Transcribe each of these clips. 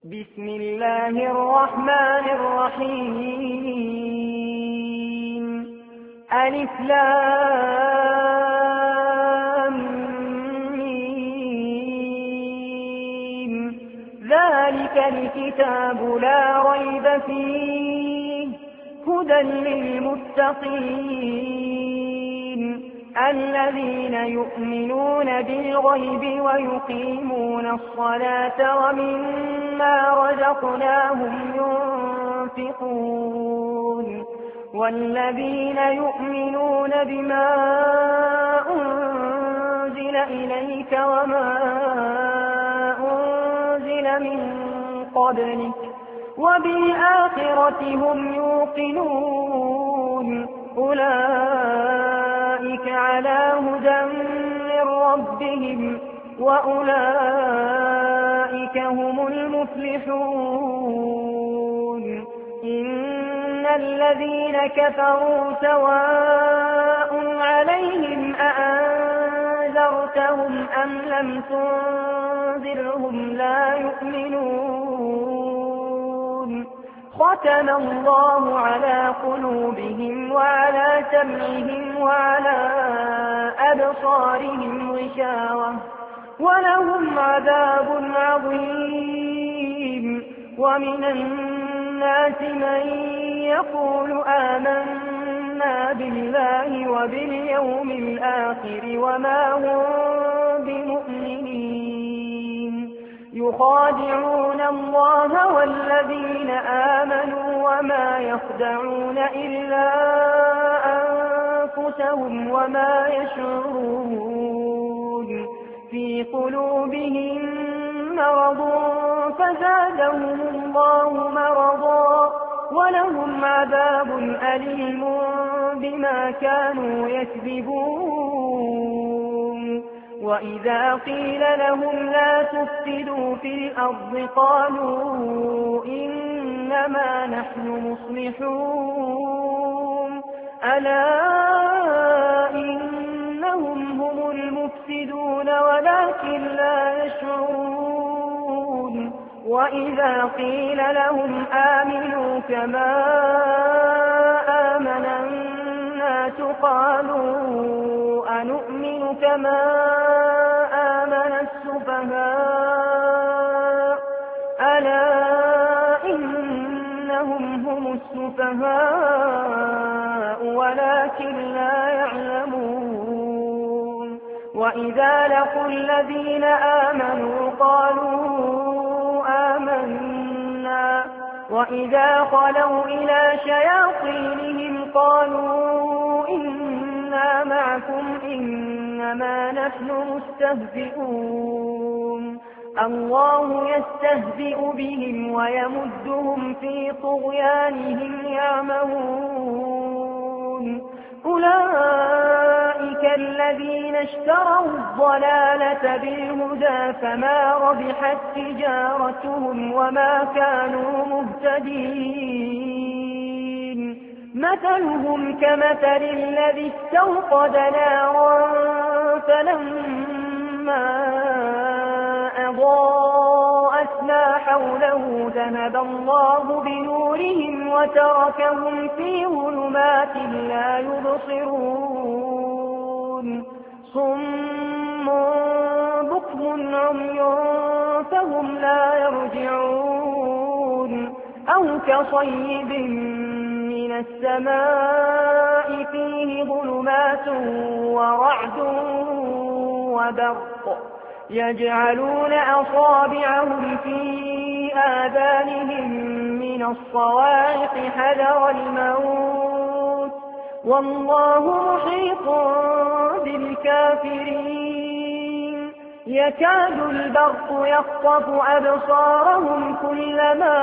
بسم الله الرحمن الرحيم ألف لام ميم ذلك الكتاب لا ريب فيه هدى للمتقين الذين يؤمنون بالغيب ويقيمون الصلاة ومما رزقناهم ينفقون والذين يؤمنون بما أنزل إليك وما أنزل من قبلك وبالآخرة هم يوقنون أولئك على هدى من ربهم وأولئك هم المفلحون إن الذين كفروا سواء عليهم أأنذرتهم أم لم تنذرهم لا يؤمنون ختم الله على قلوبهم وعلى سمعهم وعلى أبصارهم غشاوة ولهم عذاب عظيم ومن الناس من يقول آمنا بالله وباليوم الآخر وما هم بمؤمنين يخادعون الله والذين آمنوا وما يخدعون إلا أنفسهم وما يشعرون في قلوبهم مرض فزادهم الله مرضا ولهم عذاب أليم بما كانوا يكذبون وإذا قيل لهم لا تفسدوا في الأرض قالوا إنما نحن مصلحون ألا إنهم هم المفسدون ولكن لا يشعرون وإذا قيل لهم آمنوا كما آمن الناس قالوا أنؤمن كما آمن السفهاء ألا إنهم هم السفهاء ولكن لا يعلمون وإذا لقوا الذين آمنوا قالوا آمنا وإذا خلوا إلى شياطينهم قالوا إنا معكم إنما نحن مستهزئون الله يستهزئ بهم ويمدهم في طغيانهم يعمهون أولئك الذين اشتروا الضلالة بالهدى فما ربحت تجارتهم وما كانوا مهتدين مثلهم كمثل الذي استوقد نارا فلما أضاءت ما حوله ذهب الله بنورهم وتركهم في ظلمات لا يبصرون صم بكم عمي فهم لا يرجعون أو كصيب من السماء فيه ظلمات ورعد وبرق يجعلون أصابعهم في آذانهم من الصواعق حذر الموت والله محيط بالكافرين يكاد البرق يخطف أبصارهم كلما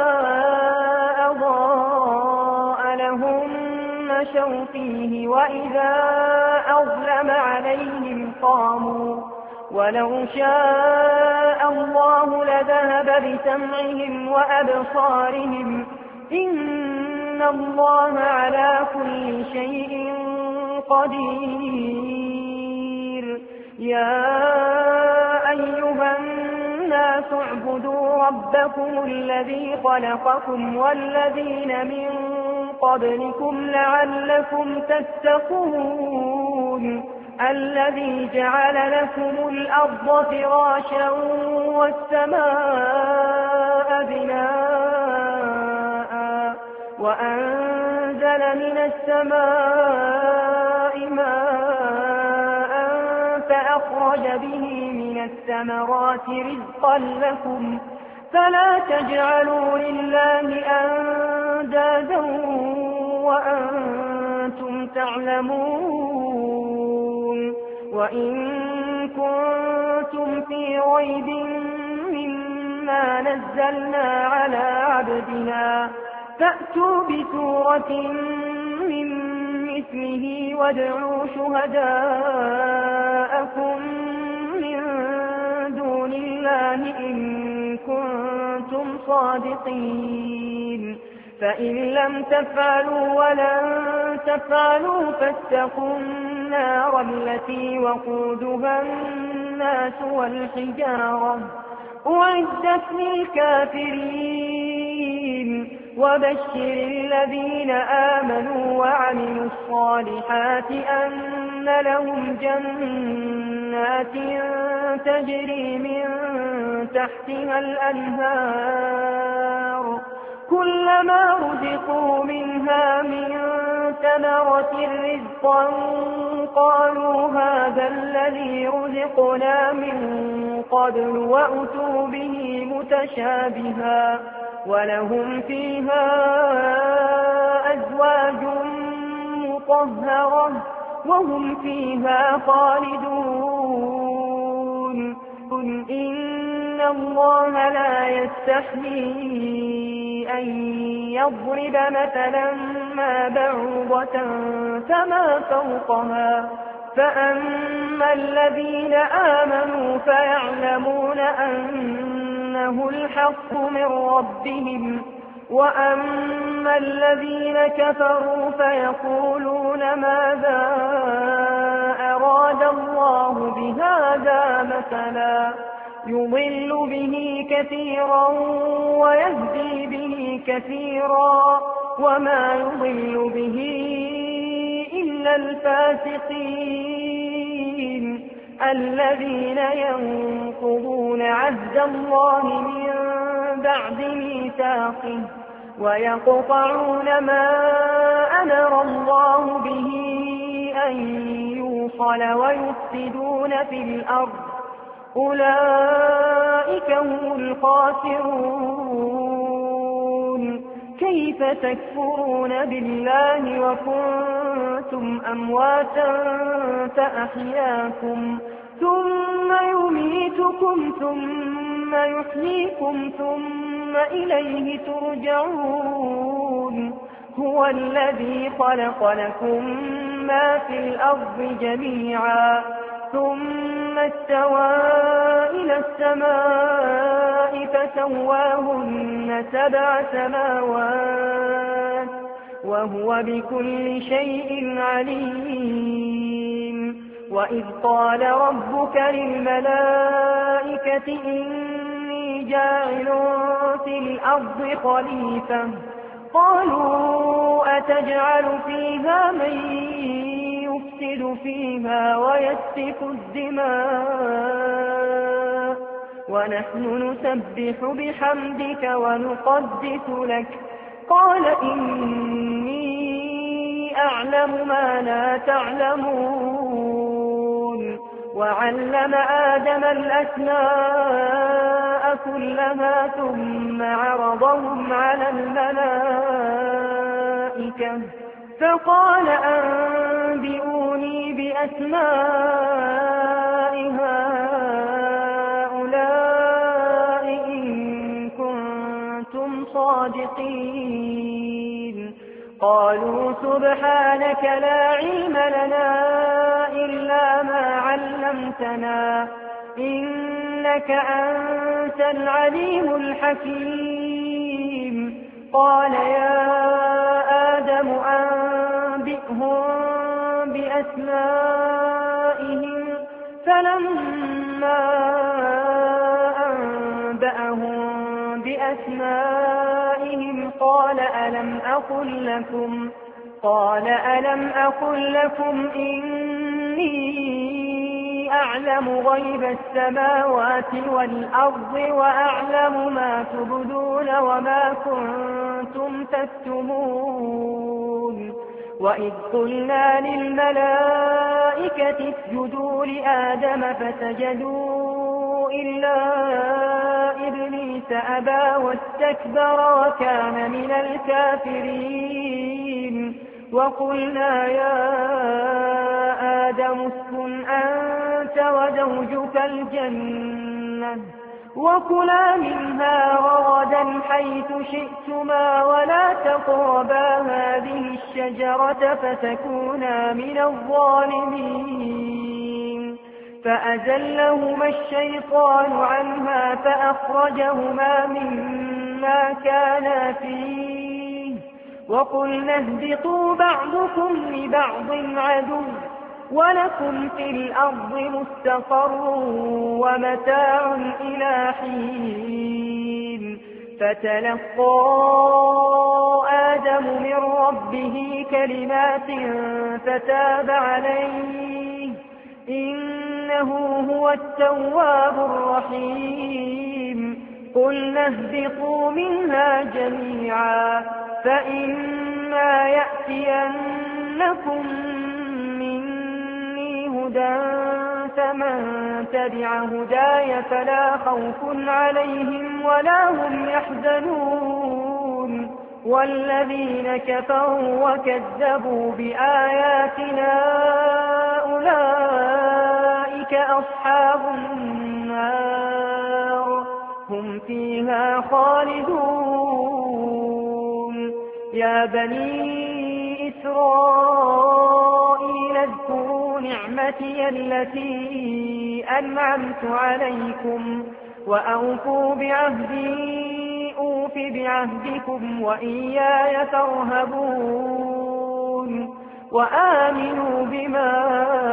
أضاء لهم مشوا فيه وإذا أظلم عليهم قاموا ولو شاء الله لذهب بسمعهم وأبصارهم إن الله على كل شيء قدير يا أيها الناس اعبدوا ربكم الذي خلقكم والذين من قبلكم لعلكم تتقون الذي جعل لكم الأرض فراشا والسماء بناء وأنزل من السماء ماء فأخرج به من الثمرات رزقا لكم فلا تجعلوا لله أندادا وأنتم تعلمون وإن كنتم في ريب مما نزلنا على عبدنا فأتوا بسورة من مثله وادعوا شهداءكم من دون الله إن كنتم صادقين فإن لم تفعلوا ولن تفعلوا فاتقوا النار التي وقودها الناس والحجارة أعدت للكافرين وبشر الذين آمنوا وعملوا الصالحات أن لهم جنات تجري من تحتها الأنهار كلما رزقوا منها من ثمرة رزقا قالوا هذا الذي رزقنا من قبل وأتوا به متشابها ولهم فيها أزواج مطهرة وهم فيها خالدون قل إن الله لا يستحيي أن يضرب مثلا ما بعوضة فما فوقها فأما الذين آمنوا فيعلمون أنه الحق من ربهم وأما الذين كفروا فيقولون ماذا أراد الله بهذا مثلا يضل به كثيرا ويهدي به كثيرا وما يضل به إلا الفاسقين الذين ينقضون عهد الله من بعد ميثاقه ويقطعون ما أمر الله به أن يوصل ويفسدون في الأرض أولئك هم الخاسرون كيف تكفرون بالله وكنتم أمواتا فأحياكم ثم يميتكم ثم يحييكم ثم إليه ترجعون هو الذي خلق لكم ما في الأرض جميعا ثم استوى إلى السماء فسواهن 7 سماوات وهو بكل شيء عليم وإذ قال ربك للملائكة إني جاعل في الأرض خليفة قالوا أتجعل فيها من يفسد فيها ويسفك الدماء ونحن نسبح بحمدك ونقدس لك قال إني أعلم ما لا تعلمون وعلم آدم الأسماء كلها ثم عرضهم على الملائكة فقال أنبئوني بأسماء هؤلاء إن كنتم صادقين قالوا سبحانك لا علم لنا إلا ما علمتنا إنك أنت العليم الحكيم قال يا آدم أنبئهم بأسمائهم فلما آبائهم قال ألم أقل لكم إني أعلم غيب السماوات والأرض وأعلم ما تبدون وما كنتم تكتمون وإذ قلنا للملائكة اسجدوا لآدم فسجدوا إلا إبليس أبى واستكبر وكان من الكافرين وقلنا يا آدم اسكن أنت وزوجك الجنة وكلا منها رغدا حيث شئتما ولا تقربا هذه الشجرة فتكونا من الظالمين فأزلهما الشيطان عنها فأخرجهما مما كانا فيه وقلنا اهبطوا بعضكم لبعض عدو ولكم في الأرض مستقر ومتاع إلى حين فتلقى آدم من ربه كلمات فتاب عليه إنه هو التواب الرحيم قلنا اهبطوا منها جميعا فإما يأتينكم مني هدى فمن تبع هداي فلا خوف عليهم ولا هم يحزنون والذين كفروا وكذبوا بآياتنا أولئك أصحاب النار هم فيها خالدون يا بني إسرائيل اذكروا نعمتي التي أنعمت عليكم وأوفوا بعهدي أوف بعهدكم وإياي فارهبون وآمنوا بما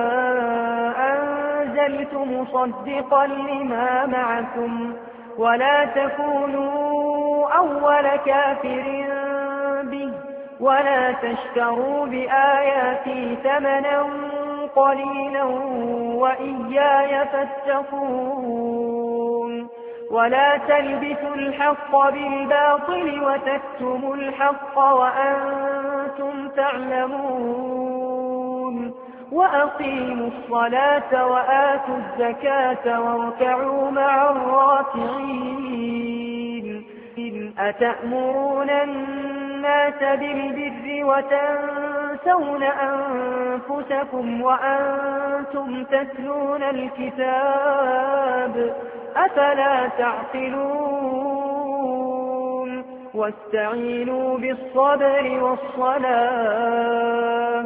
أنزلت مصدقا لما معكم ولا تكونوا أول كافر به ولا تشتروا بآياتي ثمنا قليلا وإياي فاتقون ولا تلبسوا الحق بالباطل وتكتموا الحق وأنتم تعلمون وأقيموا الصلاة وآتوا الزكاة واركعوا مع الراكعين إن أتأمرون الناس بالبر وتنسون أنفسكم وأنتم تتلون الكتاب أفلا تعقلون واستعينوا بالصبر والصلاة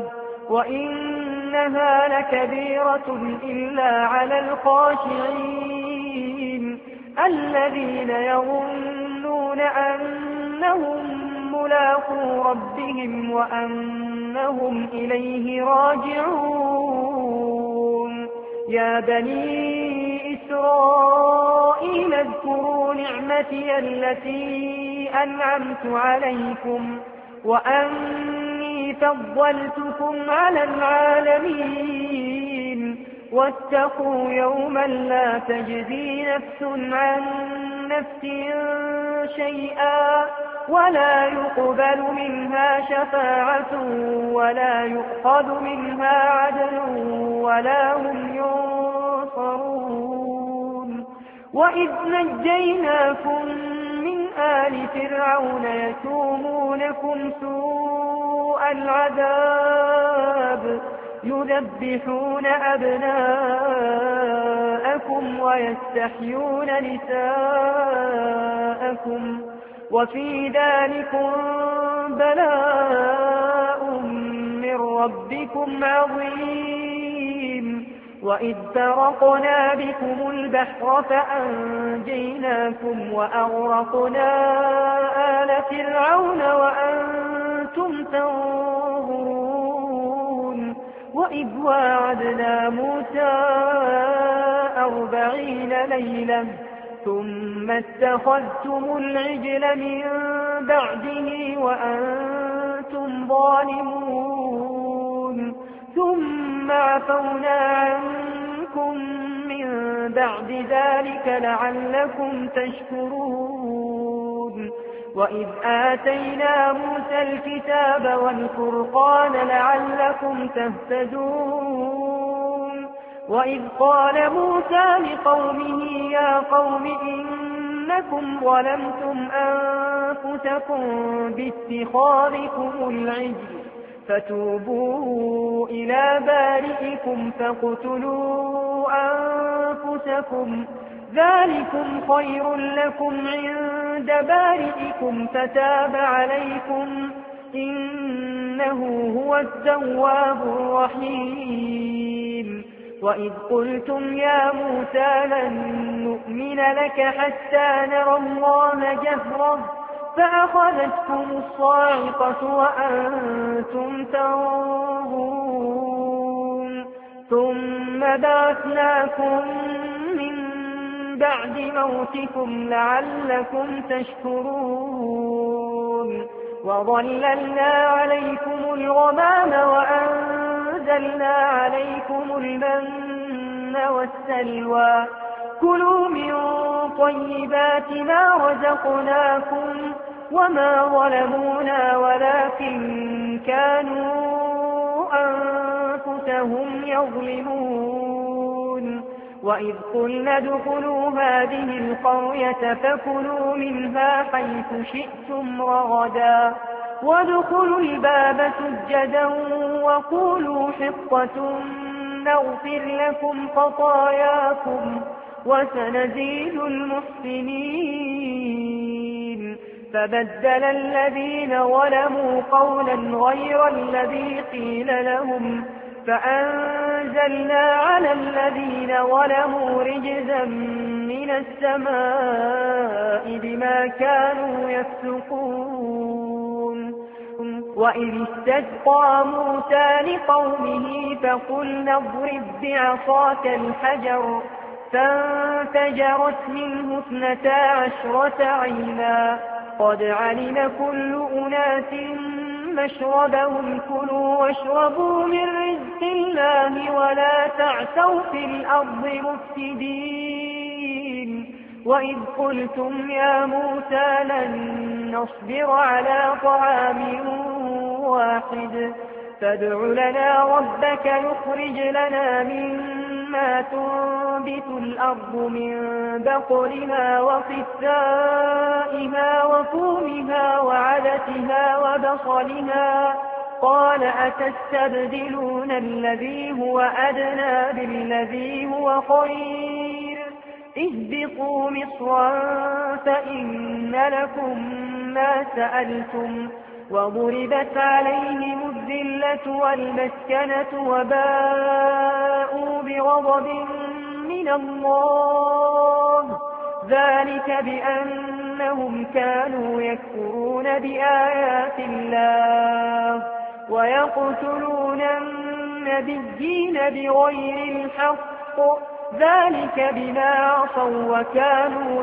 وإنها لكبيرة إلا على الخاشعين الذين يظنون أنهم ملاقو ربهم وأنهم إليه راجعون يا بني إسرائيل اذكروا نعمتي التي أنعمت عليكم وأني فضلتكم على العالمين واتقوا يوما لا تجزي نفس عن نفس شيئا ولا يقبل منها شفاعة ولا يؤخذ منها عدل ولا هم ينصرون وإذ نجيناكم من آل فرعون يسومونكم سوء العذاب يذبحون أبناءكم ويستحيون نساءكم وفي ذلكم بلاء من ربكم عظيم وإذ فرقنا بكم البحر فأنجيناكم وأغرقنا آل فرعون وأنتم تنظرون وإذ واعدنا موسى 40 ليلة ثم اتخذتم العجل من بعده وأنتم ظالمون ثم عفونا عنكم من بعد ذلك لعلكم تشكرون وإذ آتينا موسى الكتاب والفرقان لعلكم تهتدون وإذ قال موسى لقومه يا قوم إنكم ظلمتم أنفسكم باتخاذكم العجل فتوبوا إلى بارئكم فاقتلوا أنفسكم ذلكم خير لكم عند بارئكم فتاب عليكم إنه هو التواب الرحيم وإذ قلتم يا موسى لن نؤمن لك حتى نرى الله جهرة فأخذتكم الصاعقة وأنتم تنظرون ثم بعثناكم من بعد موتكم لعلكم تشكرون وظللنا عليكم الغمام وأنزلنا عليكم المن والسلوى كلوا من طيبات ما رزقناكم وما ظلمونا ولكن كانوا أنفسهم يظلمون وإذ قلنا ادخلوا هذه القرية فكلوا منها حيث شئتم رغدا وادخلوا الباب سجدا وقولوا حطة نغفر لكم خطاياكم وسنزيد المحسنين فبدل الذين ظلموا قولا غير الذي قيل لهم فأنزلنا على الذين ظلموا رجزا من السماء بما كانوا يفسقون وإذ استسقى موسى لقومه فقلنا اضرب بعصاك الحجر فانفجرت منه 12 عينا قد علم كل أناس مشربهم كلوا واشربوا من رزق الله ولا تعثوا في الأرض مفسدين وإذ قلتم يا موسى لن نصبر على طعام واحد فادع لنا ربك يخرج لنا مما تنبت الأرض من بقلها وقثائها وفومها وعدتها وبصلها قال أتستبدلون الذي هو أدنى بالذي هو خير اهبطوا مصرا فإن لكم ما سألتم وضربت عليهم الذلة والمسكنة وباءوا بغضب من الله ذلك بأنهم كانوا يكفرون بآيات الله ويقتلون النبيين بغير الحق ذلك بما عصوا وكانوا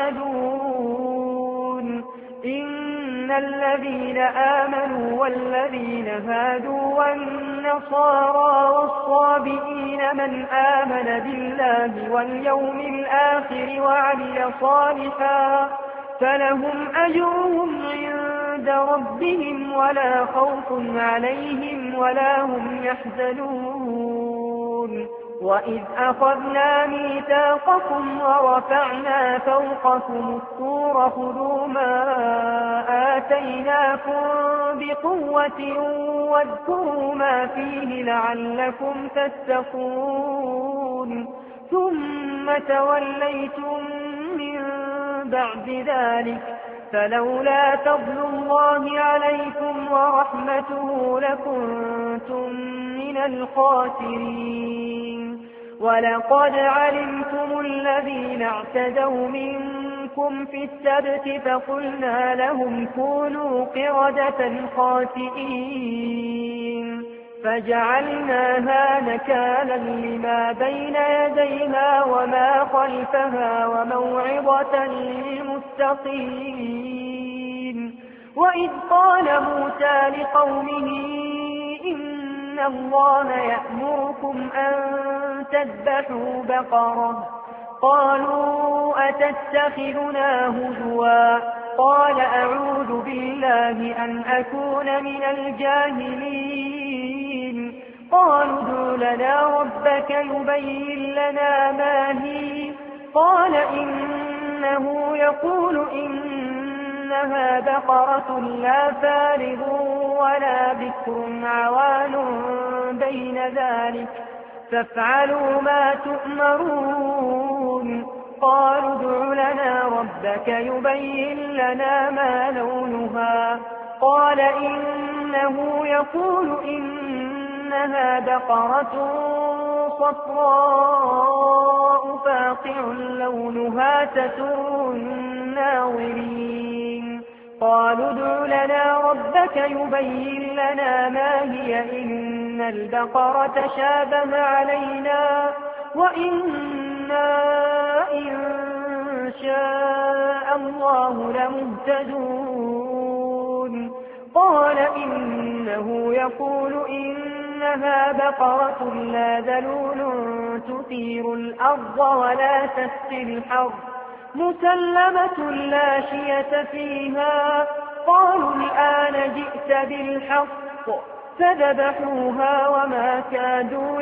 يعتدون إن الذين آمنوا والذين هادوا والنصارى والصابئين من آمن بالله واليوم الآخر وعمل صالحا فلهم أجرهم عند ربهم ولا خوف عليهم ولا هم يحزنون وإذ أخذنا ميثاقكم ورفعنا فوقكم الطور خذوا ما آتيناكم بقوة واذكروا ما فيه لعلكم تتقون ثم توليتم من بعد ذلك فلولا فضل الله عليكم ورحمته لكنتم من الخاسرين ولقد علمتم الذين اعتدوا منكم في السبت فقلنا لهم كونوا قردة خاسئين فجعلناها نكالا لما بين يديها وما خلفها وموعظة للمتقين. وإذ قال موسى لقومه إن الله يأمركم أن تذبحوا بقرة قالوا أتتخذنا هزوا قال أعوذ بالله أن أكون من الجاهلين. قالوا ادع لنا ربك يبين لنا ما هي قال إنه يقول إنها بقرة لا فارغ ولا بكر عوان بين ذلك فافعلوا ما تؤمرون. قالوا ادع لنا ربك يبين لنا ما لونها قال إنه يقول إنها بقرة صفراء فاقع لونها تسر الناظرين. قالوا ادع لنا ربك يبين لنا ما هي إن البقرة شابه علينا وإنا إن شاء الله لمهتدون. قال إنه يقول إنها بقرة لا ذلول تثير الأرض ولا تسقي الحرث مسلمة لا شية فيها. قالوا الآن جئت بالحق فذبحوها وما كادوا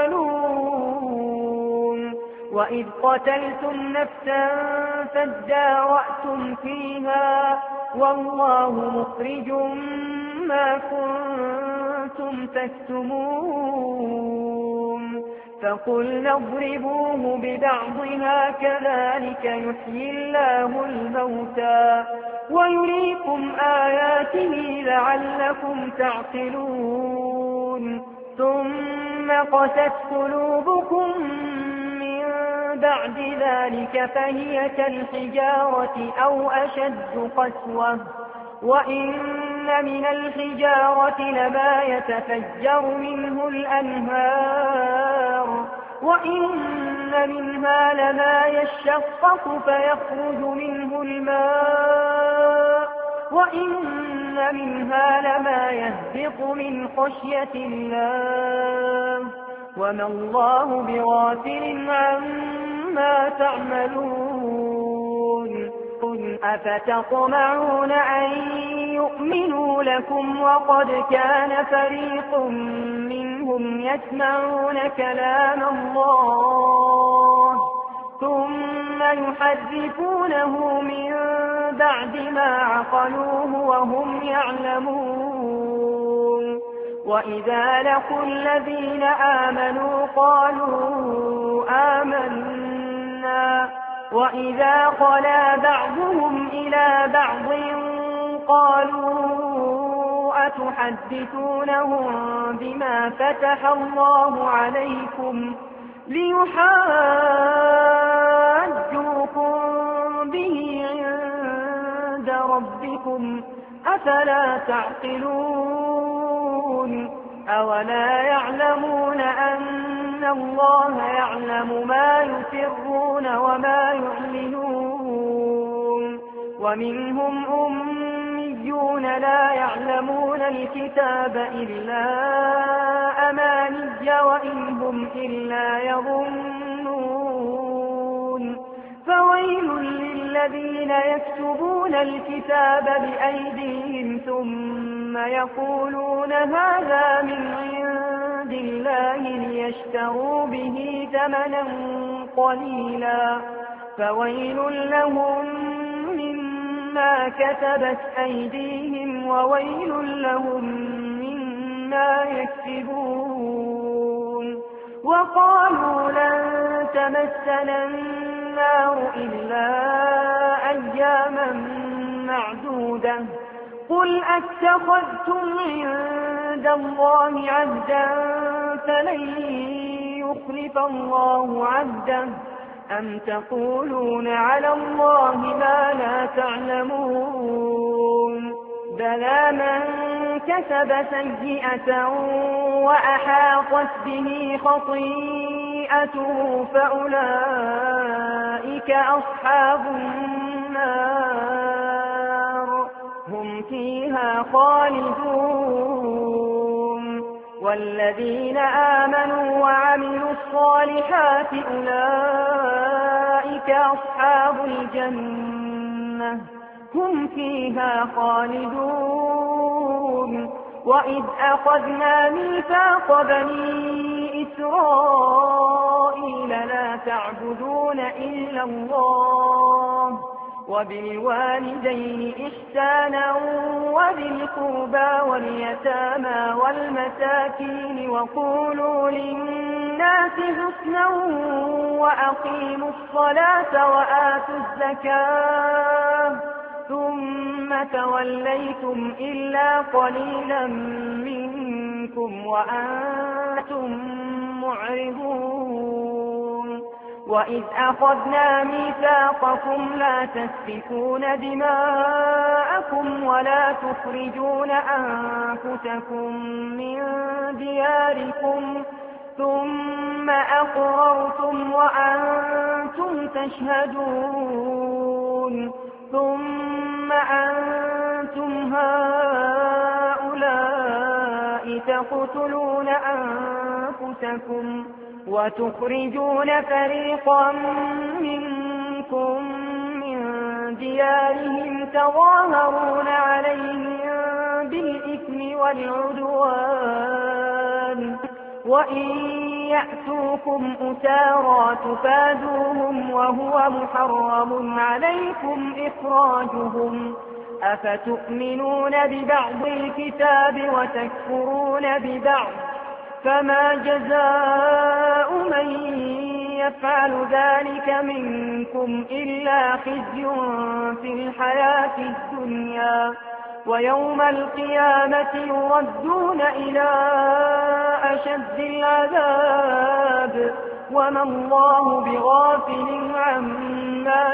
يفعلون. وإذ قتلتم نفسا فادارأتم فيها والله مخرج ما كنتم تكتمون. فقلنا اضربوه ببعضها كذلك يحيي الله الموتى ويريكم آياته لعلكم تعقلون. ثم قست قلوبكم من بعد ذلك فهي كالحجارة أو أشد قسوة وإن من الحجارة لما يتفجر منه الأنهار وإن منها لما يشقق فيخرج منه الماء وإن منها لما يهبط من خشية الله وما الله بغافل عما تعملون. قل أفتطمعون أن يؤمنوا لكم وقد كان فريق منهم يسمعون كلام الله ثم يحرفونه من بعد ما عقلوه وهم يعلمون. وإذا لقوا الذين آمنوا قالوا آمنا وإذا خلا بعضهم إلى بعض قالوا أتحدثونهم بما فتح الله عليكم ليحاجوكم به عند ربكم أفلا تعقلون. أولا يعلمون أن الله يعلم ما يسرون وما يعلنون. ومنهم أميون لا يعلمون الكتاب إلا أماني وإن هم إلا يظنون. فويل للذين يكتبون الكتاب بأيديهم ثم يقولون هذا من عند الله ليشتروا به ثمنا قليلا فويل لهم مما كتبت أيديهم وويل لهم مما يكسبون. وقالوا لن تمسنا النار إلا أياما معدودة قل أتخذتم عند الله عهدا فلن يخلف الله عهده أم تقولون على الله ما لا تعلمون. بلى من كسب سيئة وأحاطت به خطيئته فأولئك أصحاب النار هم فيها خالدون والذين آمنوا وعملوا الصالحات أولئك أصحاب الجنة هم فيها خالدون وإذ أخذنا ميثاق بني إسرائيل لا تعبدون إلا الله وبالوالدين إحسانا وذي القربى واليتامى والمساكين وقولوا للناس حسنا وأقيموا الصلاة وآتوا الزكاة ثم توليتم إلا قليلا منكم وأنتم معرضون وإذ أخذنا ميثاقكم لا تسفكون دماءكم ولا تخرجون أنفسكم من دياركم ثم أقررتم وأنتم تشهدون ثم أنتم هؤلاء تقتلون أنفسكم وتخرجون فريقا منكم من ديارهم تظاهرون عليهم بالإثم والعدوان وإن يأتوكم أسارى تفادوهم وهو محرم عليكم إخراجهم أفتؤمنون ببعض الكتاب وتكفرون ببعض فما جزاء من يفعل ذلك منكم إلا خزي في الحياة الدنيا ويوم القيامة يردون إلى أشد العذاب وما الله بغافل عما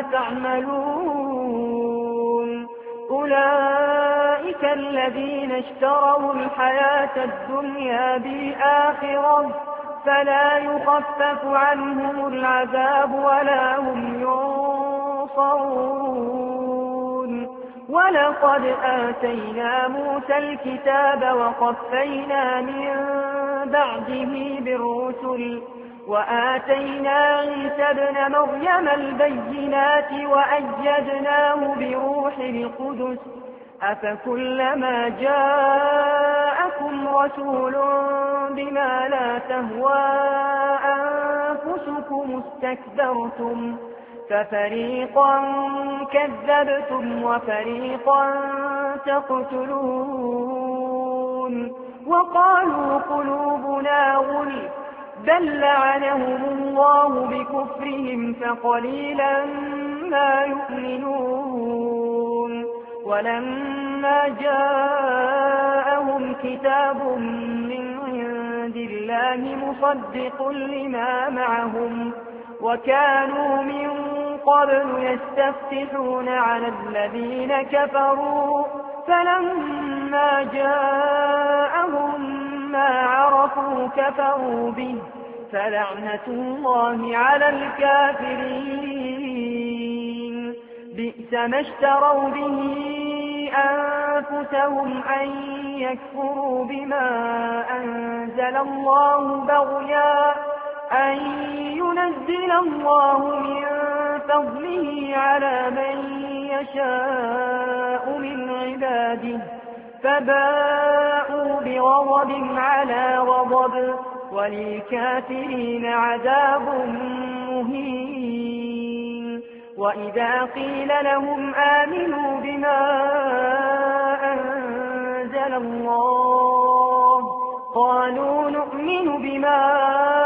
تعملون أولئك الذين اشتروا الحياة الدنيا بالآخرة فلا يخفف عنهم العذاب ولا هم ينصرون ولقد آتينا موسى الكتاب وقفينا من بعده بالرسل وآتينا عيسى ابن مريم البينات وأيدناه بروح القدس أفكلما جاءكم رسول بما لا تهوى أنفسكم استكبرتم ففريقا كذبتم وفريقا تقتلون وقالوا قلوبنا غلف بل لعنهم الله بكفرهم فقليلا ما يؤمنون ولما جاءهم كتاب من عند الله مصدق لما معهم وكانوا من قبل يستفتحون على الذين كفروا فلما جاءهم ما عرفوا كفروا به فلعنة الله على الكافرين بئس ما اشتروا به أنفسهم أن يكفروا بما أنزل الله بغيا أن ينزل الله من فضله على من يشاء من عباده فباءوا بغضب على غضب وللكافرين عذاب مهين وإذا قيل لهم آمنوا بما أنزل الله قالوا نؤمن بما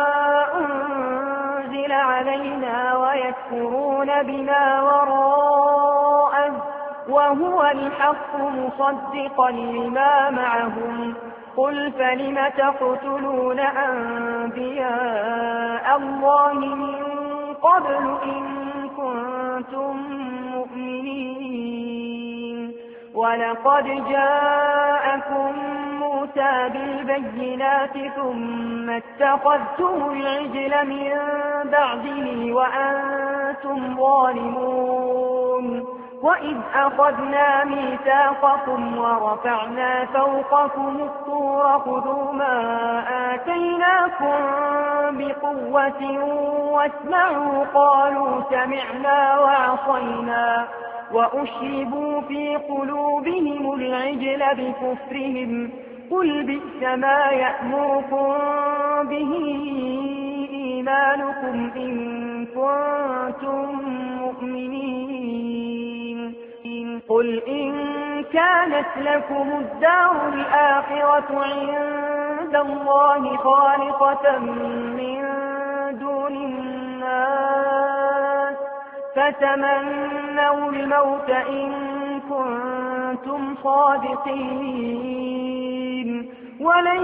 أنزل علينا ويكفرون بما وراءه وهو الحق مصدقا لما معهم قل فلم تقتلون أنبياء الله من قبل إن كنتم مؤمنين ولقد جاء جاءكم موسى بالبينات ثم اتخذتم العجل من بعده وأنتم ظالمون وإذ أخذنا ميثاقكم ورفعنا فوقكم الطور خذوا ما آتيناكم بقوة واسمعوا قالوا سمعنا وعصينا وأشربوا في قلوبهم العجل بكفرهم قل بئس ما يأمركم به إيمانكم إن كنتم مؤمنين قل إن كانت لكم الدار الآخرة عند الله خالصة من دون الناس فتمنوا الموت إن كنتم صادقين ولن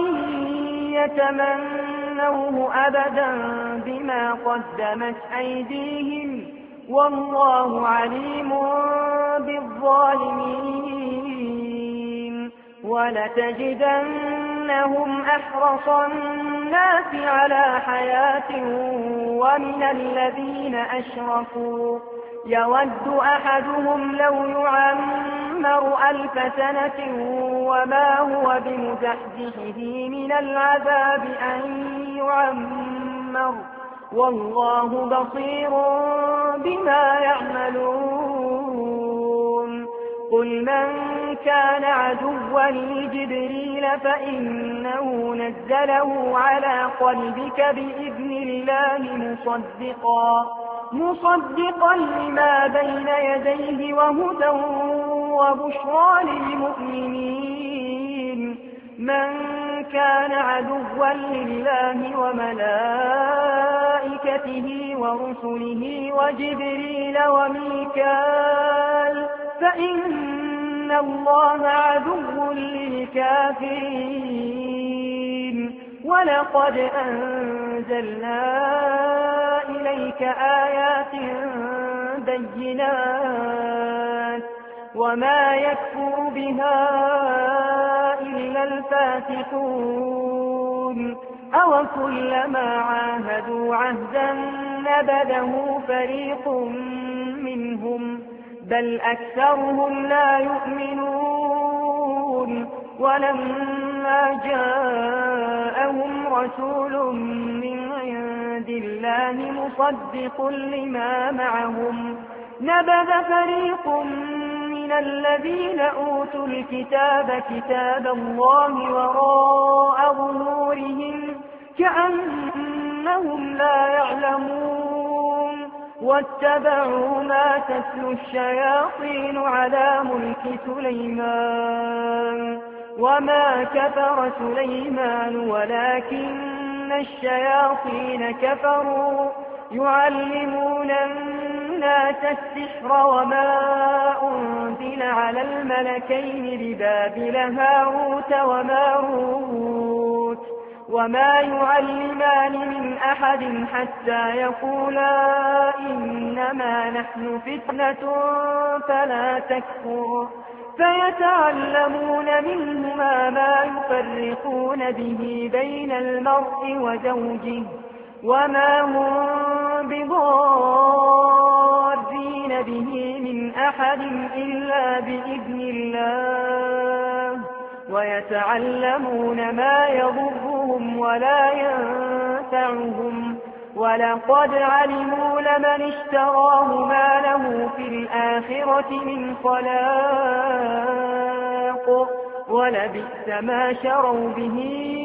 يتمنوه أبدا بما قدمت أيديهم والله عليم بالظالمين ولتجدنهم أحرص الناس على حياة ومن الذين أشركوا يود أحدهم لو يعمر 1000 سنة وما هو بمزحزحه من العذاب أن يعمر والله بصير بما يعملون قل من كان عدوا لجبريل فإنه نزله على قلبك بإذن الله مصدقا لما بين يديه وهدى وبشرى للمؤمنين من كان عدوا لله وملائكته ورسله وجبريل وميكال فإن الله عدو للكافرين ولقد أنزلنا إليك آيات بينات وما يكفر بها إلا الفاسقون أوكلما عاهدوا عهدا نبذه فريق منهم بل أكثرهم لا يؤمنون ولما جاءهم رسول من عند الله مصدق لما معهم نبذ فريق من الذين أوتوا الكتاب كتاب الله وراء ظهورهم كأنهم لا يعلمون واتبعوا ما تتلو الشياطين على ملك سليمان وما كفر سليمان ولكن الشياطين كفروا يعلمون الناس السحر وما أنزل على الملكين ببابل هاروت وماروت وما يعلمان من أحد حتى يقولا إنما نحن فتنة فلا تكفر فيتعلمون منهما ما يفرقون به بين المرء وزوجه وما هم بضارين به من أحد إلا بإذن الله ويتعلمون ما يضرهم ولا ينفعهم ولقد علموا لمن اشتراه ما له في الآخرة من خلاق ولبئس ما شروا به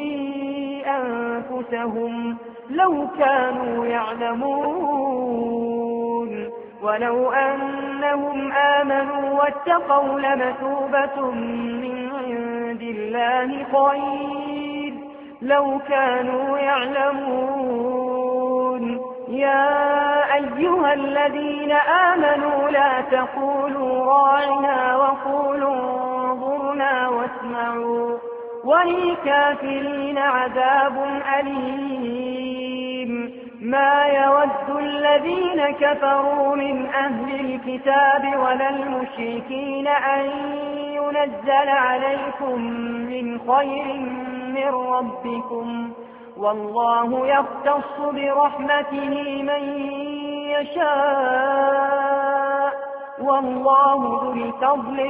أنفسهم لو كانوا يعلمون ولو أنهم آمنوا واتقوا لمثوبة من عند الله خير لو كانوا يعلمون يا أيها الذين آمنوا لا تقولوا راعنا وقولوا انظرنا واسمعوا وللكافرين عذاب أليم ما يود الذين كفروا من أهل الكتاب ولا المشركين أن نزل عليكم من خير من ربكم والله يختص برحمته من يشاء والله ذو الفضل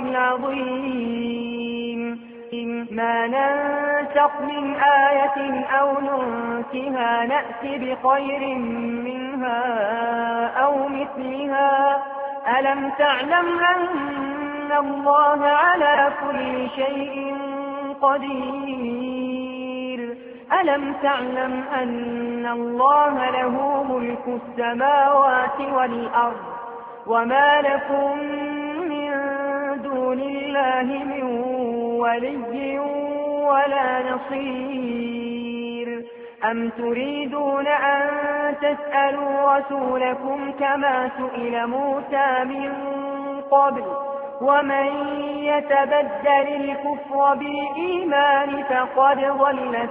العظيم ما ننسخ من آية أو ننسها نأتي بخير منها أو مثلها ألم تعلم أن الله على كل شيء قدير ألم تعلم أن الله له ملك السماوات والأرض وما لكم من دون الله من ولي ولا نصير أم تريدون أن تسألوا رسولكم كما سئل موسى من قبل ومن يتبدل الكفر بالإيمان فقد ضل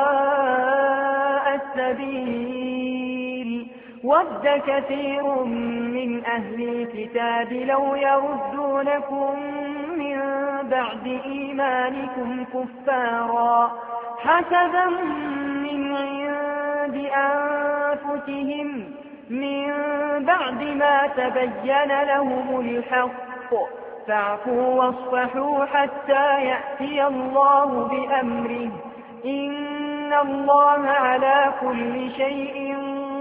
سواء السبيل ود كثير من أهل الكتاب لو يردونكم من بعد إيمانكم كفارا حسبا من عند أنفسهم من بعد ما تبين لهم الحق فاعفوا واصفحوا حتى يأتي الله بأمره إن الله على كل شيء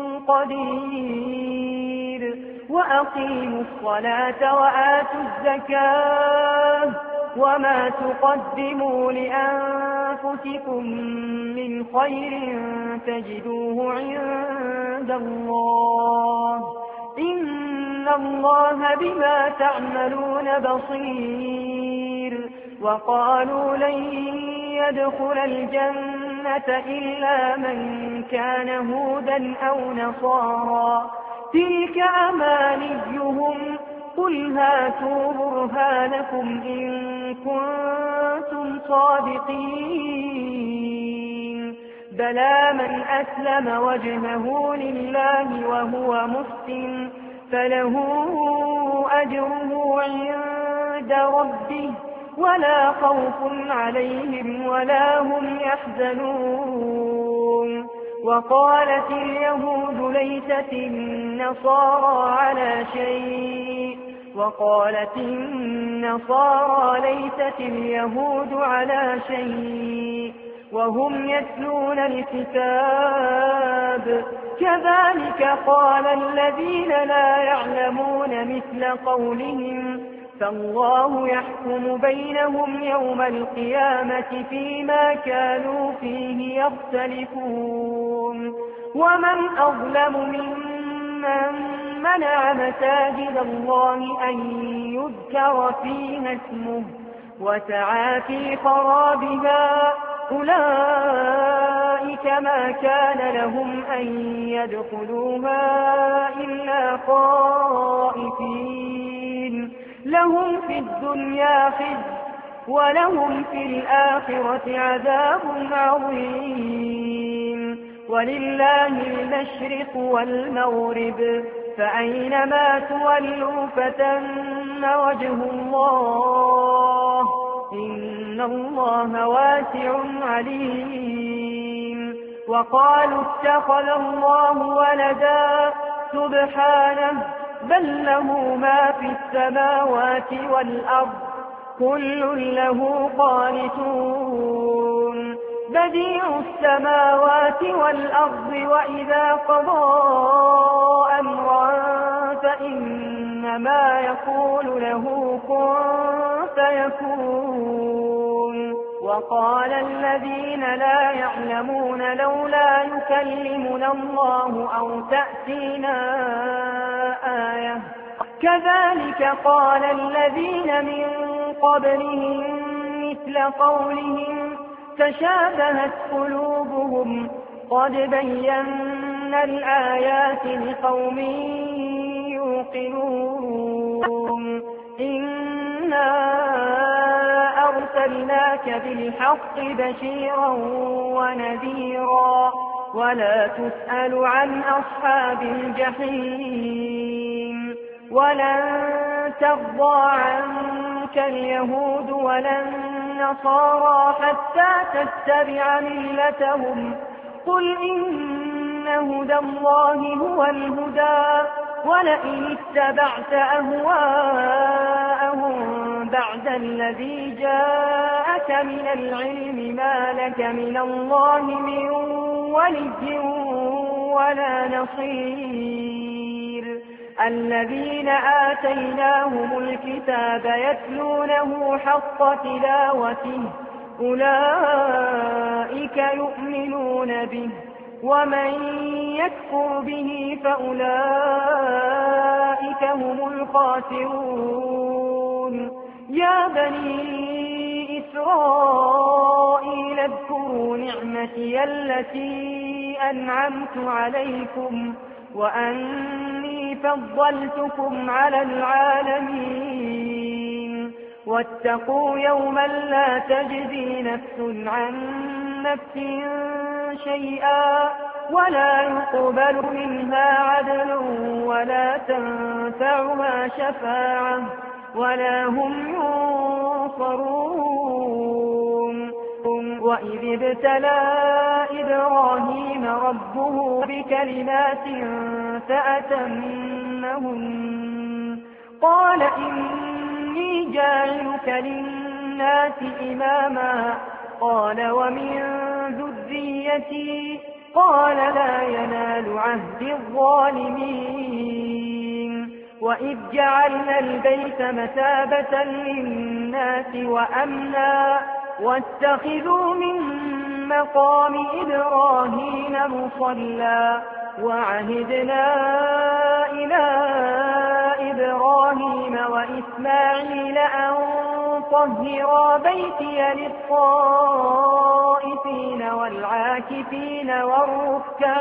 قدير وأقيموا الصلاة وآتوا الزكاة وما تقدموا لأنفسكم من خير تجدوه عند الله إن الله بما تعملون بصير وقالوا لن يدخل الجنة إلا من كان هودا أو نصارا تلك أمانيهم قل هاتوا برهانكم إن كنتم صادقين بلى من أسلم وجهه لله وهو محسن فله أجره عند ربه ولا خوف عليهم ولا هم يحزنون وقالت اليهود ليست النصارى على شيء وقالت النصارى ليست اليهود على شيء وهم يتلون الكتاب كذلك قال الذين لا يعلمون مثل قولهم فالله يحكم بينهم يوم القيامة فيما كانوا فيه يختلفون ومن أظلم ممن منع مساجد الله أن يذكر فيها اسمه وسعى في خرابها أولئك ما كان لهم أن يدخلوها إلا خائفين لهم في الدنيا خزي ولهم في الآخرة عذاب عظيم ولله المشرق والمغرب فأينما تولوا فتم وجه الله إن الله واسع عليم وقالوا اتخذ الله ولدا سبحانه بل له ما في السماوات والأرض كل له قانتون بديع السماوات والأرض وإذا قضى أمرا فإنما يقول له كن فيكون وقال الذين لا يعلمون لولا يكلمنا الله أو تأتينا آية كذلك قال الذين من قبلهم مثل قولهم تشابهت قلوبهم قد بينا الآيات لقوم يوقنون إنا أرسلناك بالحق بشيرا ونذيرا ولا تسأل عن أصحاب الجحيم ولن ترضى عنك تتبعك اليهود ولا النصارى حتى تتبع ملتهم قل إن هدى الله هو الهدى ولئن اتبعت أهواءهم بعد الذي جاءك من العلم ما لك من الله من ولي ولا نصير الذين آتيناهم الكتاب يتلونه حق تلاوته أولئك يؤمنون به ومن يكفر به فأولئك هم الخاسرون يا بني إسرائيل اذكروا نعمتي التي أنعمت عليكم وأني فضلتكم على العالمين واتقوا يوما لا تجزي نفس عن نفس شيئا ولا يقبل منها عدل ولا تنفعها شفاعة ولا هم ينصرون وإذ ابتلى إبراهيم ربه بكلمات فأتمهن قال إني جاعلك للناس إماما قال ومن ذريتي قال لا ينال عهد الظالمين وإذ جعلنا البيت مثابة للناس وأمنا واتخذوا من مقام إبراهيم مصلى وعهدنا إلى إبراهيم وإسماعيل أن طهرا بيتي للطائفين والعاكفين والركع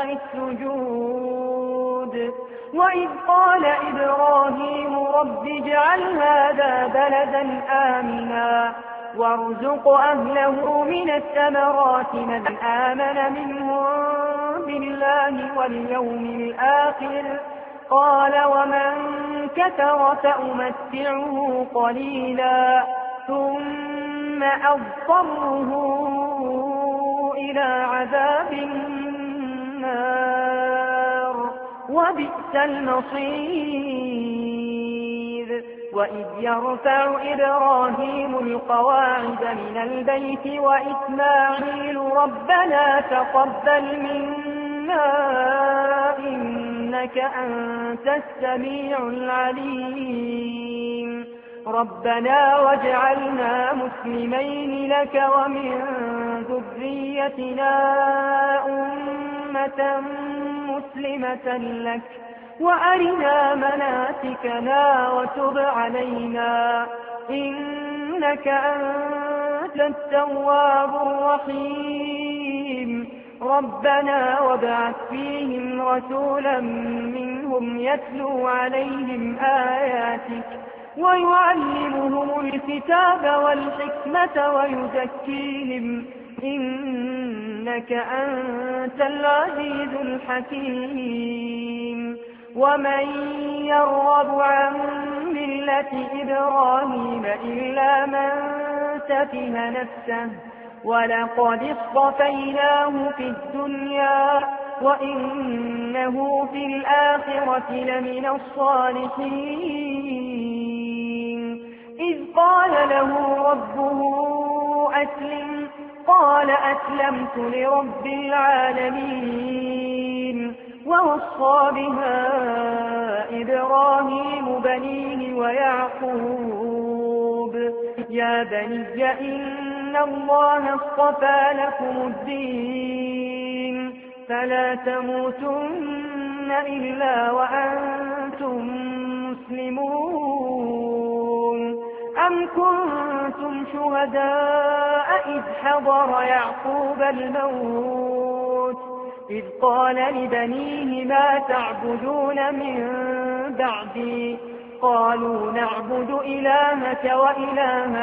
السجود وإذ قال إبراهيم رب اجعل هذا بلدا آمنا وارزق أهله من الثمرات من آمن منهم بالله واليوم الآخر قال ومن كفر فأمتعه قليلا ثم أضطره إلى عذاب النار وبئس المصير وإذ يرفع إبراهيم القواعد من البيت وإسماعيل ربنا تقبل منا إنك أنت السميع العليم ربنا واجعلنا مسلمين لك ومن ذريتنا أمة مسلمة لك وأرنا مناسكنا وتب علينا إنك أنت التواب الرحيم ربنا وابعث فيهم رسولا منهم يتلو عليهم آياتك ويعلمهم الكتاب والحكمة ويزكيهم إنك أنت العزيز الحكيم ومن يرغب عن ملة إبراهيم إلا من سفه نفسه ولقد اصطفيناه في الدنيا وإنه في الآخرة لمن الصالحين إذ قال له ربه أسلم قال أسلمت لرب العالمين ووصى بها إبراهيم بنيه ويعقوب يا بني إن الله اصطفى لكم الدين فلا تموتن إلا وأنتم مسلمون أم كنتم شهداء إذ حضر يعقوب الموت إذ قال لبنيه ما تعبدون من بعدي قالوا نعبد إلهك وإله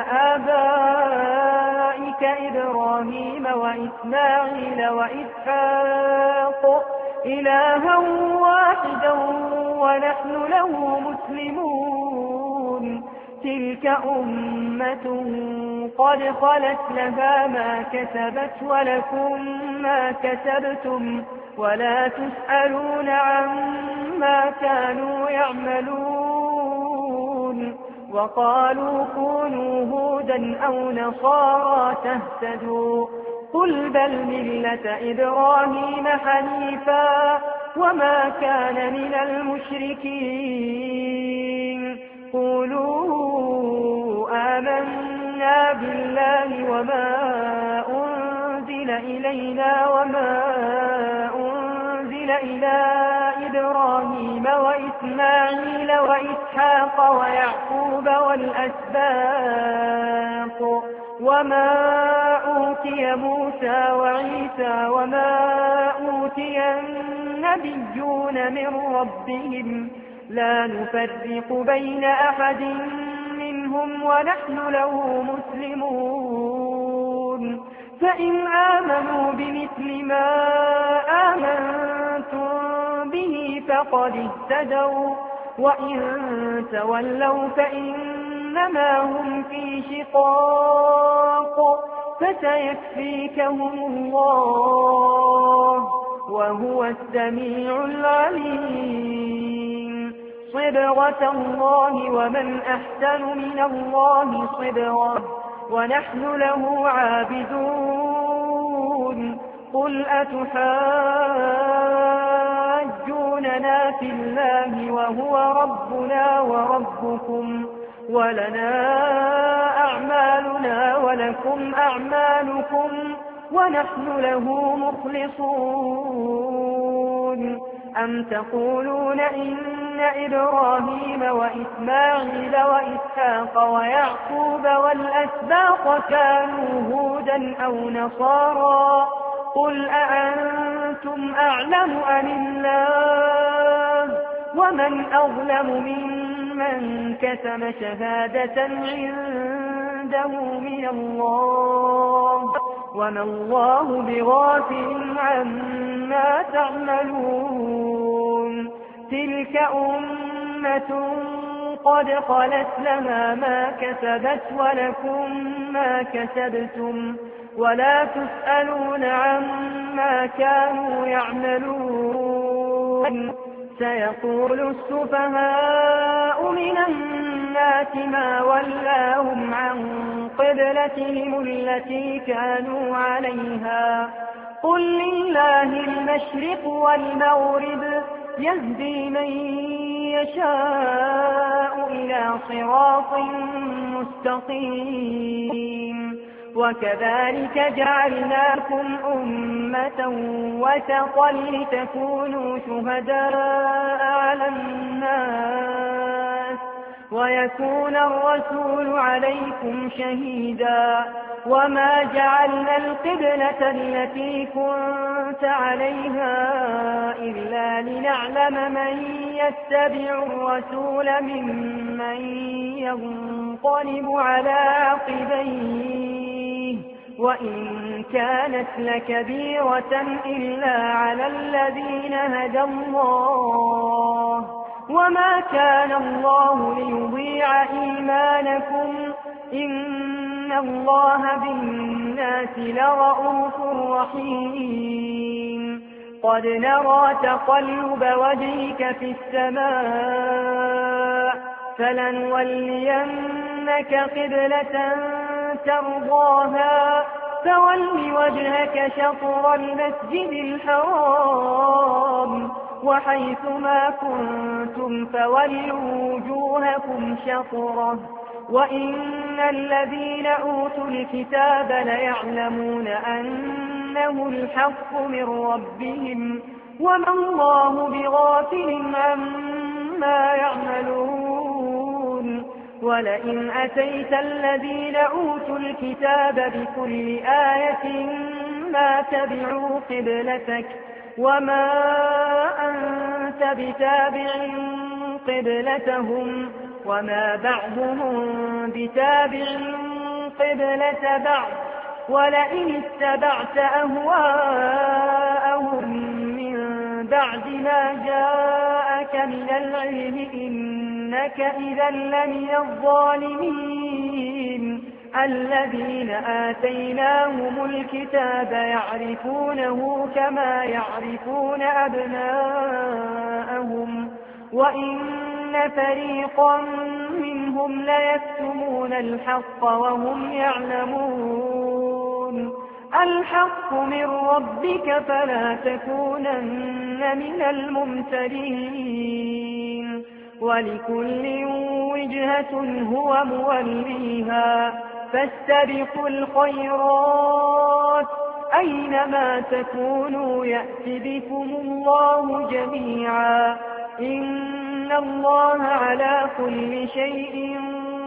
آبائك إبراهيم وإسماعيل وإسحاق إلها واحدا ونحن له مسلمون تلك أمة قد خلت لها ما كسبت ولكم ما كسبتم ولا تسألون عما كانوا يعملون وقالوا كونوا هودا أو نصارى تهتدوا قل بل ملة إبراهيم حنيفا وما كان من المشركين قولوا آمنا بالله وما أنزل إلينا وما أنزل إلى إبراهيم وإسماعيل وإسحاق ويعقوب والأسباط وما أوتي موسى وعيسى وما أوتي النبيون من ربهم لا نفرق بين أحد منهم ونحن له مسلمون فإن آمنوا بمثل ما آمنتم به فقد اهتدوا وإن تولوا فإنما هم في شقاق فسيكفيكهم الله وهو السميع العليم صبغة الله ومن أحسن من الله صبغة ونحن له عابدون قل أتحاجوننا في الله وهو ربنا وربكم ولنا أعمالنا ولكم أعمالكم ونحن له مخلصون أم تقولون إن إبراهيم وإسماعيل وإسحاق ويعقوب والأسباط كانوا هودا أو نصارى قل أأنتم أعلم أم الله ومن أظلم ممن كتم شهادة عنده من الله وما الله بغافل عما تعملون تلك أمة قد خلت لها ما كسبت ولكم ما كسبتم ولا تسألون عما كانوا يعملون سيقول السفهاء من الناس ما ولاهم عن قبلتهم التي كانوا عليها قل لله المشرق والمغرب يهدي من يشاء إلى صراط مستقيم وكذلك جعلناكم أمة وسطا لتكونوا شهداء على الناس ويكون الرسول عليكم شهيدا وما جعلنا القبلة التي كنت عليها إلا لنعلم من يتبع الرسول ممن ينقلب على عقبيه وإن كانت لكبيرة إلا على الذين هدى الله وما كان الله ليضيع إيمانكم إن الله بالناس لرءوف رحيم قد نرى تقلب وجهك في السماء فلنولينك قبلة ترضاها فول وجهك شطر المسجد الحرام وحيث ما كنتم فولوا وجوهكم شطره وإن الذين أوتوا الكتاب ليعلمون أنه الحق من ربهم وما الله بغافل عما يعملون ولئن أتيت الذين أوتوا الكتاب بكل آية ما تبعوا قبلتك وما أنت بتابع قبلتهم وما بعضهم بتابع قبلة بعض ولئن اتبعت أهواءهم من بعد ما جاءك من العلم إنك إذا لمن الظالمين. الذين آتيناهم الكتاب يعرفونه كما يعرفون أبناءهم وإن فريقا منهم ليكتمون الحق وهم يعلمون. الحق من ربك فلا تكونن من الممترين. ولكل وجهة هو موليها فاستبقوا الخيرات أينما تكونوا يأت بكم الله جميعا إن الله على كل شيء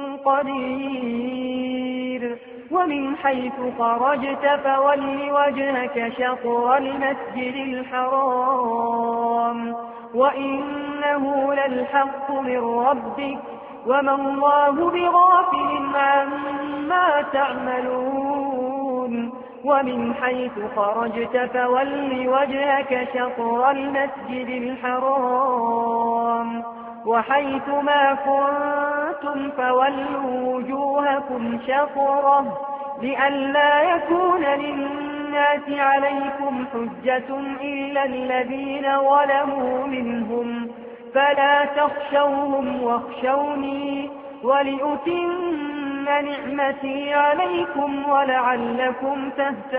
قدير. ومن حيث خرجت فول وجهك شطر المسجد الحرام وإنه للحق من ربك وما الله بغافل عما تعملون. ومن حيث خرجت فول وجهك شطر المسجد الحرام وحيث ما كنتم فولوا وجوهكم شطره لئلا يكون للناس عليكم حجة إلا الذين ظلموا منهم فلا تخشوهم واخشوني ولأتم نعمتي عليكم ولعلكم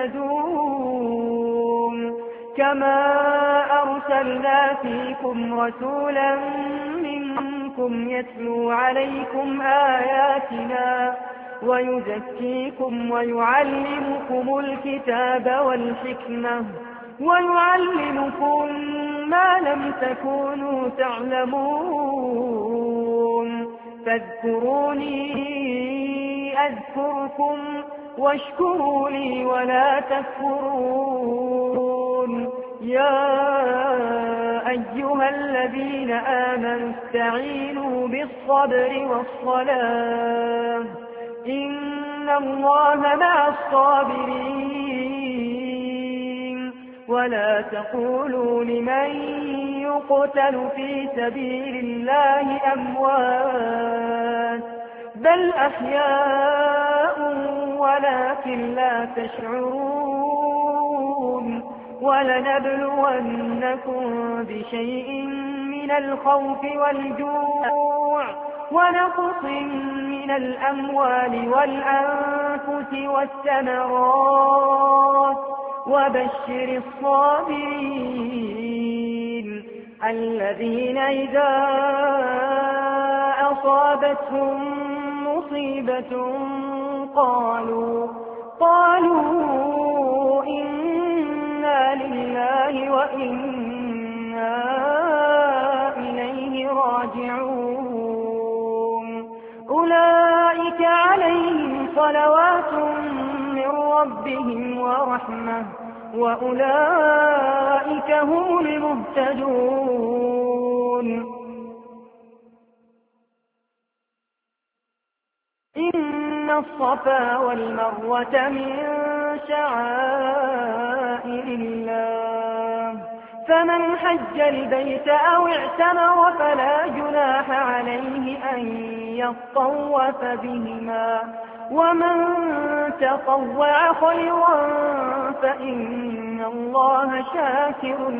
تهتدون. كما أرسلنا فيكم رسولا منكم يتلو عليكم آياتنا ويزكيكم ويعلمكم الكتاب والحكمة ويعلمكم ما لم تكونوا تعلمون. فاذكروني أذكركم واشكروا لي ولا تكفرون. يا أيها الذين آمنوا استعينوا بالصبر والصلاة إن الله مع الصابرين. ولا تقولوا لمن يقتل في سبيل الله أموات بل أحياء ولكن لا تشعرون. ولنبلونكم بشيء من الخوف والجوع ونقص من الأموال والأنفس والثمرات وبشر الصابرين الذين إذا أصابتهم مصيبة قالوا إنا لله وإنا إليه راجعون. أولئك عليهم صلوات من ربهم ورحمة وأولئك هم المهتدون. إن الصفا والمروة من شعائر الله فمن حج البيت أو اعتمر فلا جناح عليه أن يطوف بهما ومن تطوع خيرا فإن الله شاكر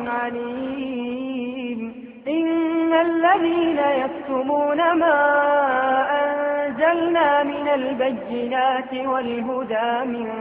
عليم. إن الذين يكتمون ما أنزلنا من البينات والهدى من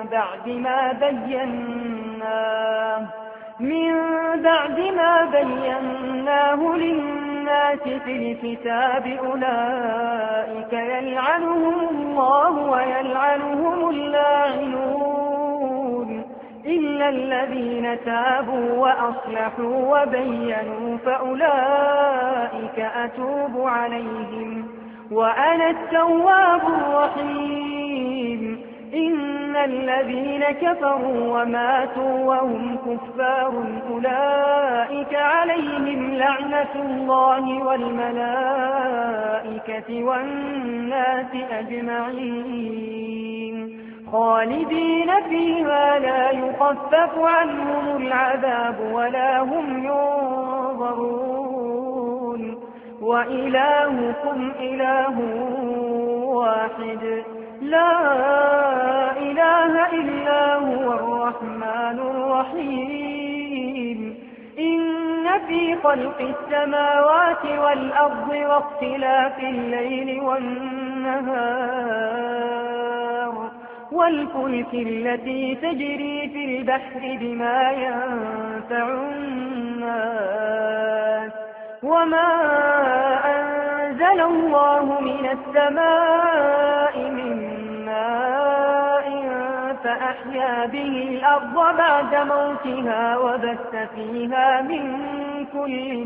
بعد ما بيناه للناس في الكتاب أولئك يلعنهم الله ويلعنهم اللاعنون إلا الذين تابوا وأصلحوا وبينوا فأولئك أتوب عليهم وأنا التواب الرحيم. إن الذين كفروا وماتوا وهم كفار أولئك عليهم لعنة الله والملائكة والناس أجمعين خالدين فيها لا يخفف عنهم العذاب ولا هم ينظرون. وإلهكم إله واحد لا إله إلا هو الرحمن الرحيم إن في خلق السماوات والأرض واختلاف الليل والنهار والفلك التي تجري في البحر بما ينفع الناس وما أنزل الله من السماء من ماء فأحيا به الأرض بعد موتها وبث فيها من كل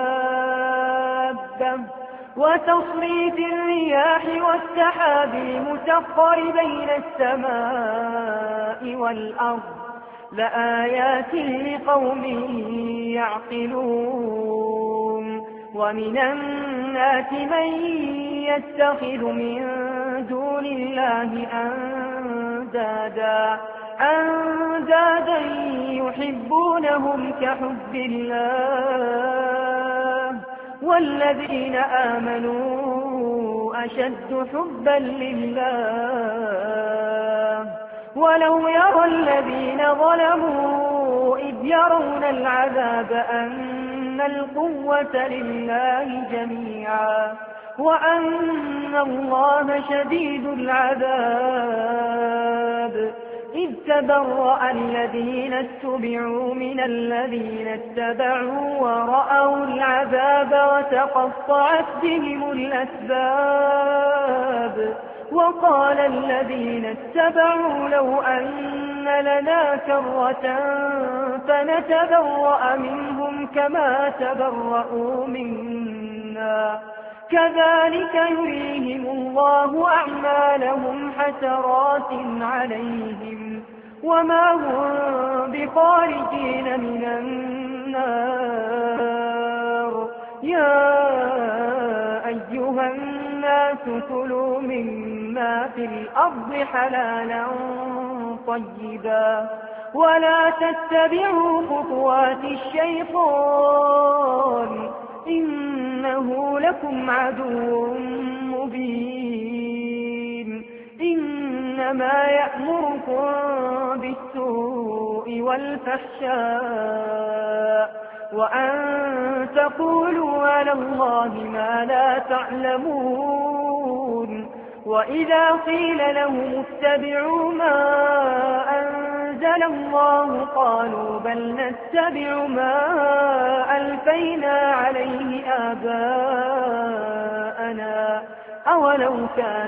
دابة وتصريف الرياح والسحاب المسخر بين السماء والأرض لآيات لقوم يعقلون ومن الناس من يتخذ من دون الله أندادا يحبونهم كحب الله والذين آمنوا أشد حبا لله ولو يرى الذين ظلموا إذ يرون العذاب أن القوة لله جميعا وأن الله شديد العذاب إذ تبرأ الذين اتبعوا من الذين اتبعوا ورأوا العذاب وتقطعت بهم الأسباب وقال الذين اتبعوا لو أن لنا كرة فنتبرأ منهم كما تبرأوا منا كذلك يريهم الله أعمالهم حسرات عليهم وما هم بخارجين من النار يا أيها الناس كلوا مما في الأرض حلالا طيبا ولا تتبعوا خطوات الشيطان إنه لكم عدو مبين إنما يأمركم بالسوء والفحشاء وأن تقولوا على الله ما لا تعلمون وإذا قيل لهم اتبعوا ما أنزل الله قالوا بل نتبع ما ألفينا عليه آباءنا أولو كان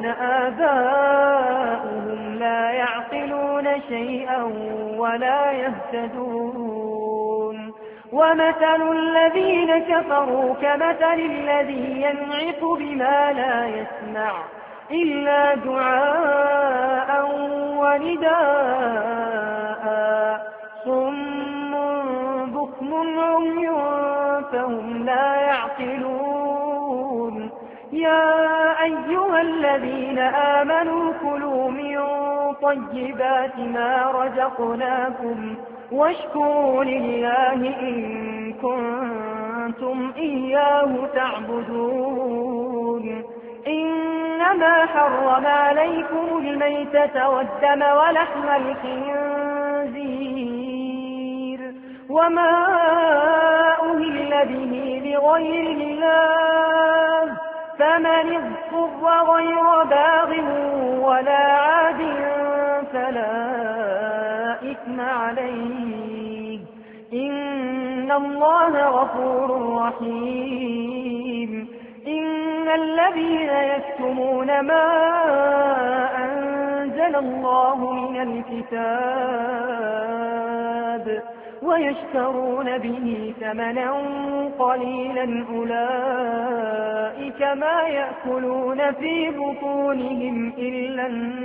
آباؤهم لا يعقلون شيئا ولا يهتدون ومثل الذين كفروا كمثل الذي ينعق بما لا يسمع إلا دعاء ونداء صم بكم عمي فهم لا يعقلون يا أيها الذين آمنوا كلوا من طيبات ما رزقناكم واشكروا لله إن كنتم إياه تعبدون إنما حرم عليكم الميتة والدم ولحم الخنزير وما أهل به لغير الله فمن اضطر غير باغ ولا عاد فلا إثم عليه إن الله غفور رحيم إن الذين يكتمون ما أنزل الله من الكتاب ويشترون به ثمنا قليلا أولئك ما يأكلون في بطونهم إلا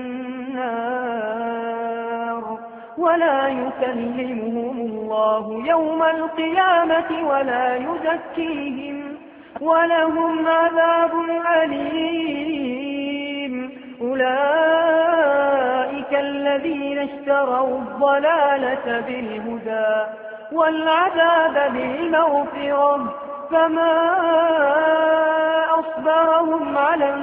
النار ولا يكلمهم الله يوم القيامة ولا يزكيهم ولهم عذاب أليم أولئك الذين اشتروا الضلالة بالهدى والعذاب بالمغفرة فما وأصبرهم على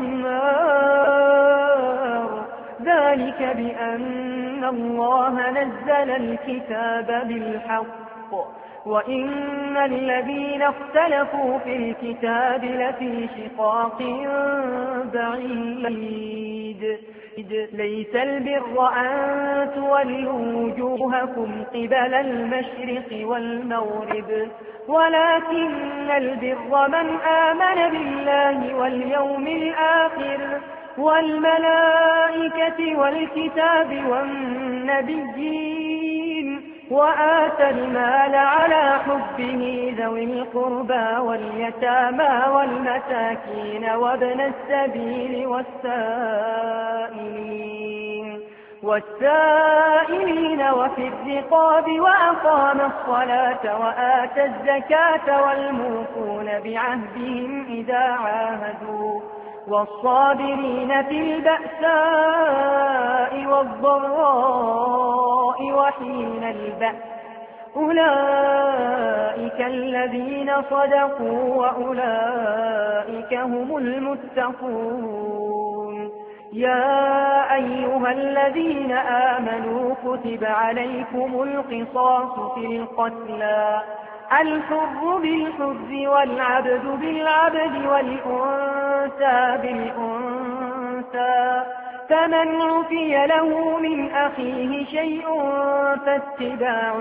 النار ذلك بأن الله نزل الكتاب بالحق وإن الذين اختلفوا في الكتاب لفي شقاق بعيد ليس البر أن تولوا وجوهكم قبل المشرق والمغرب ولكن البر من آمن بالله واليوم الآخر والملائكة والكتاب والنبيين وآتى المال على حبه ذوي القربى واليتامى والمساكين وابن السبيل والسائلين وفي الرقاب وأقام الصلاة وآتى الزكاة والموفون بعهدهم إذا عاهدوا والصابرين في البأساء والضراء وحين البأس أولئك الذين صدقوا وأولئك هم المتقون يا أيها الذين آمنوا كتب عليكم القصاص في القتلى الحر بالحر والعبد بالعبد والأنثى بالأنثى فمن عفي له من أخيه شيء فاتباع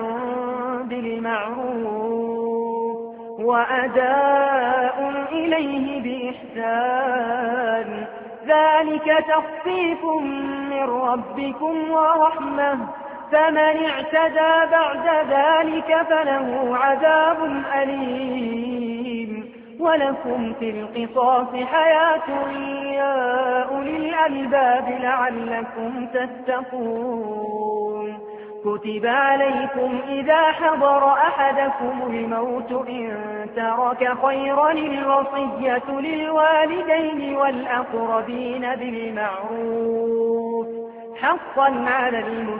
بالمعروف وأداء إليه بإحسان ذلك تخفيف من ربكم ورحمة فمن اعتدى بعد ذلك فله عذاب أليم ولكم في القصاص حياة يا أولي الألباب لعلكم تتقون كتب عليكم إذا حضر أحدكم الموت إن ترك خيرا الوصية للوالدين والأقربين بالمعروف حقا على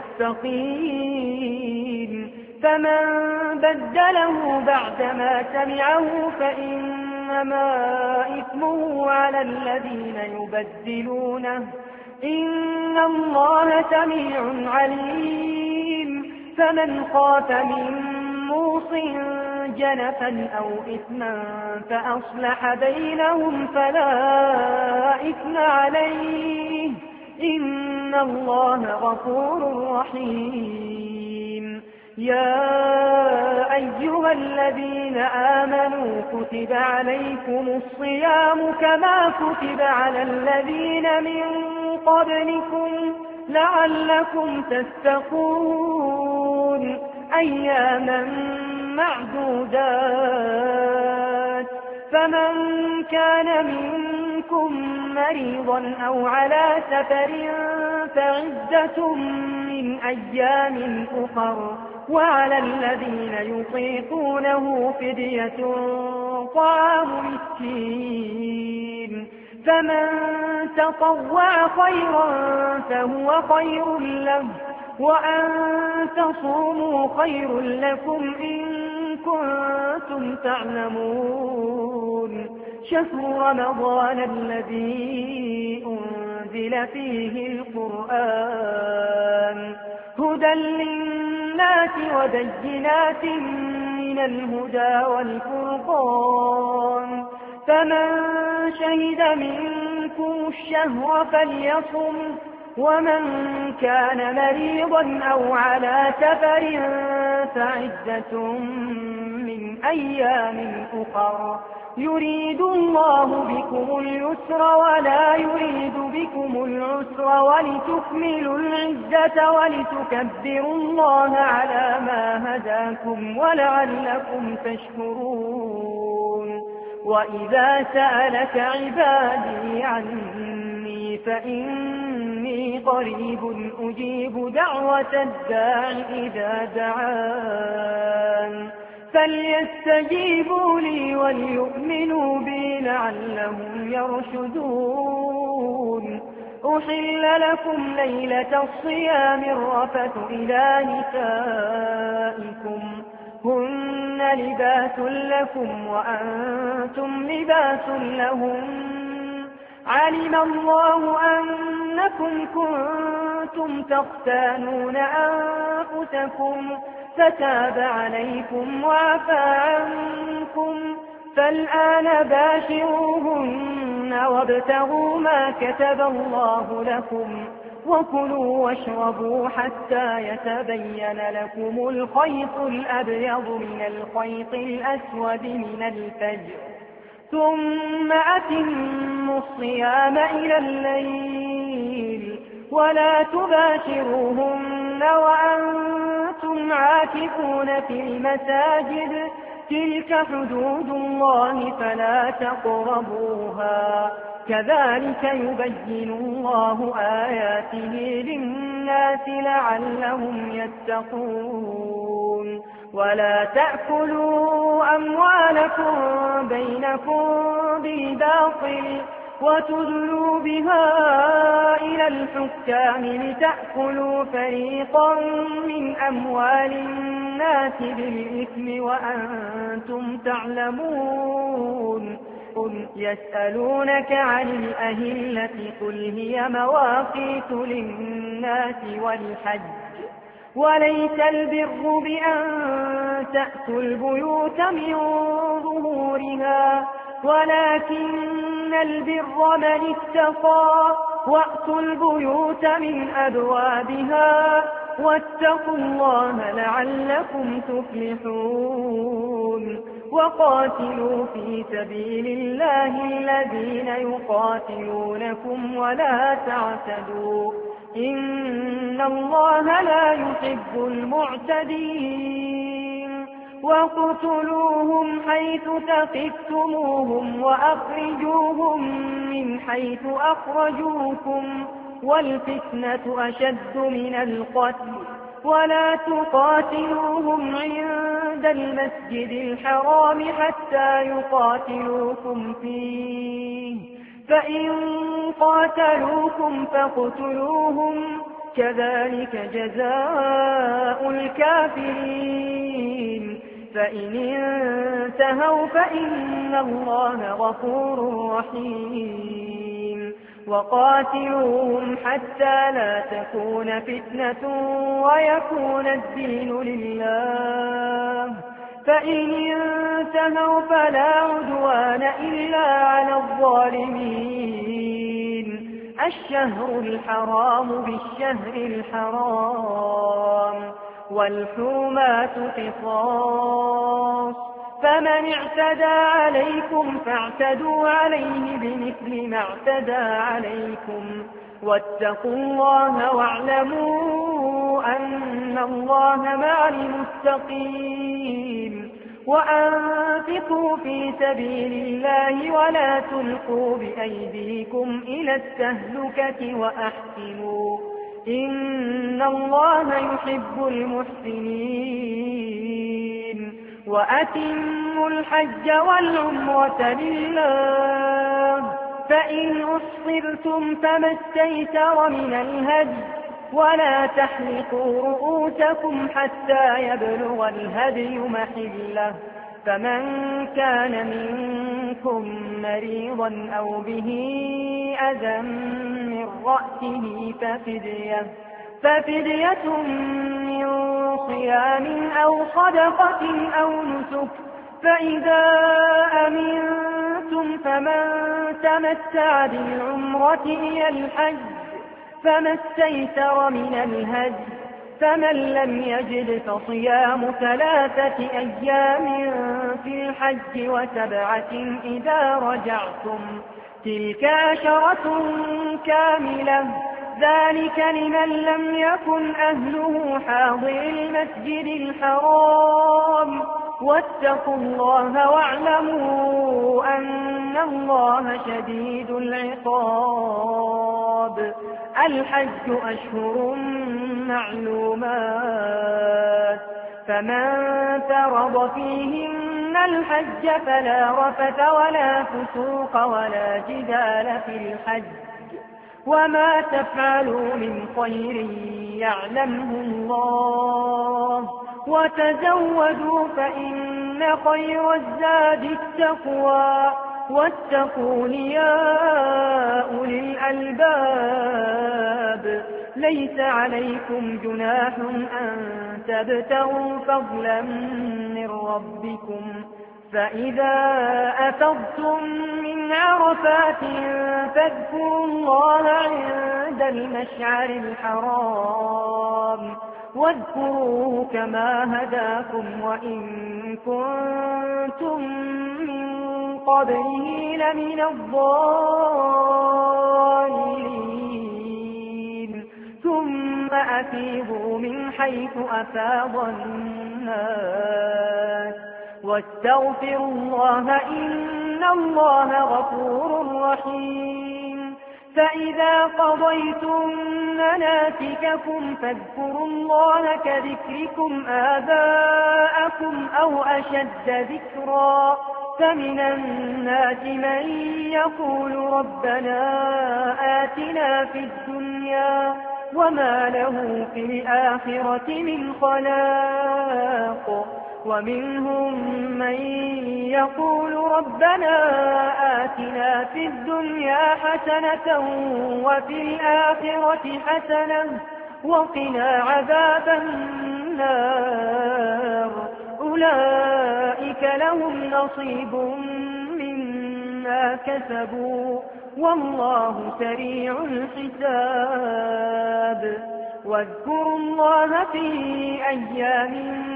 المتقين فمن بدله بعدما سمعه فإنما إثمه على الذين يبدلونه إن الله سميع عليم فمن خاف من موص جنفا أو إثما فأصلح بينهم فلا إثم عليه إن الله غفور رحيم يا أيها الذين آمنوا كتب عليكم الصيام كما كتب على الذين من قبلكم لعلكم تتقون أياما معدودات فمن كان منكم مريضا أو على سفر فعدة من أيام أخر وعلى الذين يطيقونه فدية طعام مسكين فمن تطوع خيرا فهو خير له وأن تصوموا خير لكم إن كنتم تعلمون شهر رمضان الذي أنزل فيه القرآن هدى للناس وبينات من الهدى والفرقان فمن شهد منكم الشهر فليصم ومن كان مريضا أو على سفر فعدة من أيام أخر يريد الله بكم اليسر ولا يريد بكم العسر ولتكملوا العدة ولتكبروا الله على ما هداكم ولعلكم تشكرون وإذا سألك عبادي عني فإني قريب أجيب دعوة الداع إذا دعان فليستجيبوا لي وليؤمنوا بي لعلهم يرشدون أحل لكم ليلة الصيام الرفث إلى نسائكم هن لباس لكم وأنتم لباس لهم علم الله أنكم كنتم تختانون أنفسكم فتاب عليكم وعفى عنكم فالآن باشروهن وابتغوا ما كتب الله لكم وكلوا واشربوا حتى يتبين لكم الخيط الأبيض من الخيط الأسود من الفجر ثم أتموا الصيام إلى الليل ولا تباشروهن وأنتم عاكفون في المساجد تلك حدود الله فلا تقربوها كذلك يبين الله آياته للناس لعلهم يتقون ولا تأكلوا أموالكم بينكم بالباطل وتدلوا بها إلى الحكام لتأكلوا فريقا من أموال الناس بالإثم وأنتم تعلمون يسألونك عن الأهلة قل هي مواقيت للناس والحج وليس البر بأن تأتوا البيوت من ظهورها ولكن البر من اتقى وأتوا البيوت من أبوابها واتقوا الله لعلكم تفلحون وقاتلوا في سبيل الله الذين يقاتلونكم ولا تعتدوا إن الله لا يحب المعتدين وقتلوهم حيث ثقفتموهم وأخرجوهم من حيث أخرجوكم والفتنة أشد من القتل ولا تقاتلوهم عند المسجد الحرام حتى يقاتلوكم فيه فإن قاتلوكم فاقتلوهم كذلك جزاء الكافرين فإن انتهوا فإن الله غفور رحيم وقاتلوهم حتى لا تكون فتنة ويكون الدين لله فإن انتهوا فلا عدوان إلا على الظالمين الشهر الحرام بالشهر الحرام والحرمات قصاص فمن اعتدى عليكم فاعتدوا عليه بمثل ما اعتدى عليكم واتقوا الله واعلموا أن الله مع المتقين وأنفقوا في سبيل الله ولا تلقوا بأيديكم إلى التهلكة وأحسنوا إن الله يحب المحسنين وأتموا الحج والعمرة لله فإن أصبرتم فما استيسر من الهدي ولا تحلقوا رؤوسكم حتى يبلغ الهدي محله فمن كان منكم مريضا أو به أذى من رأسه ففدية من صيام أو صدقة أو نسك فإذا أمنتم فمن تمتع بالعمرة إلى الحج فما استيسر من الهدي فمن لم يجد فصيام 3 أيام في الحج و7 إذا رجعتم تلك 10 كاملة ذلك لمن لم يكن أهله حاضر المسجد الحرام واتقوا الله واعلموا أن الله شديد العقاب الحج أشهر معلومات فمن فرض فيهن الحج فلا رفث ولا فسوق ولا جدال في الحج وما تفعلوا من خير يعلمه الله وتزودوا فإن خير الزاد التقوى واتقون يا أولي الألباب. ليس عليكم جناح أن تبتغوا فضلا من ربكم فإذا أفضتم من عرفات فاذكروا الله عند المشعر الحرام واذكروه كما هداكم وإن كنتم من قبله لمن الضالين. ثم أفيضوا من حيث أفاض الناس واستغفروا الله إن الله غفور رحيم. فإذا قضيتم مناسككم فاذكروا الله كذكركم آباءكم أو أشد ذكرا. فمن الناس من يقول ربنا آتنا في الدنيا وما له في الآخرة من خلاق ومنهم من يقول ربنا آتنا في الدنيا حسنة وفي الآخرة حسنة وقنا عذاب النار. أولئك لهم نصيب مما كسبوا والله سريع الحساب. واذكروا الله في أيام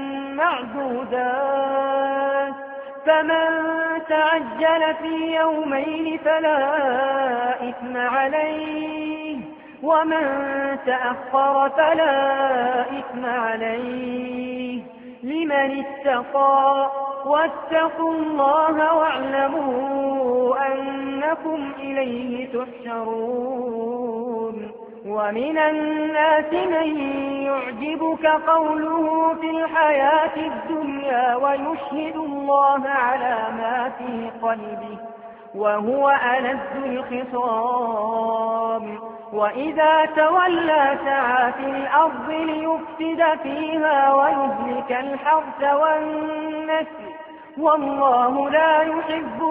معدودات فمن تعجل في يومين فلا إثم عليه ومن تأخر فلا إثم عليه لمن اتقى. واتقوا الله واعلموا أنكم إليه تحشرون. ومن الناس من يعجبك قوله في الحياة الدنيا ويشهد الله على ما في قلبه وهو ألذ الخصام. وإذا تولى سعى في الأرض ليفسد فيها ويهلك الحرث والنسل والله لا يحب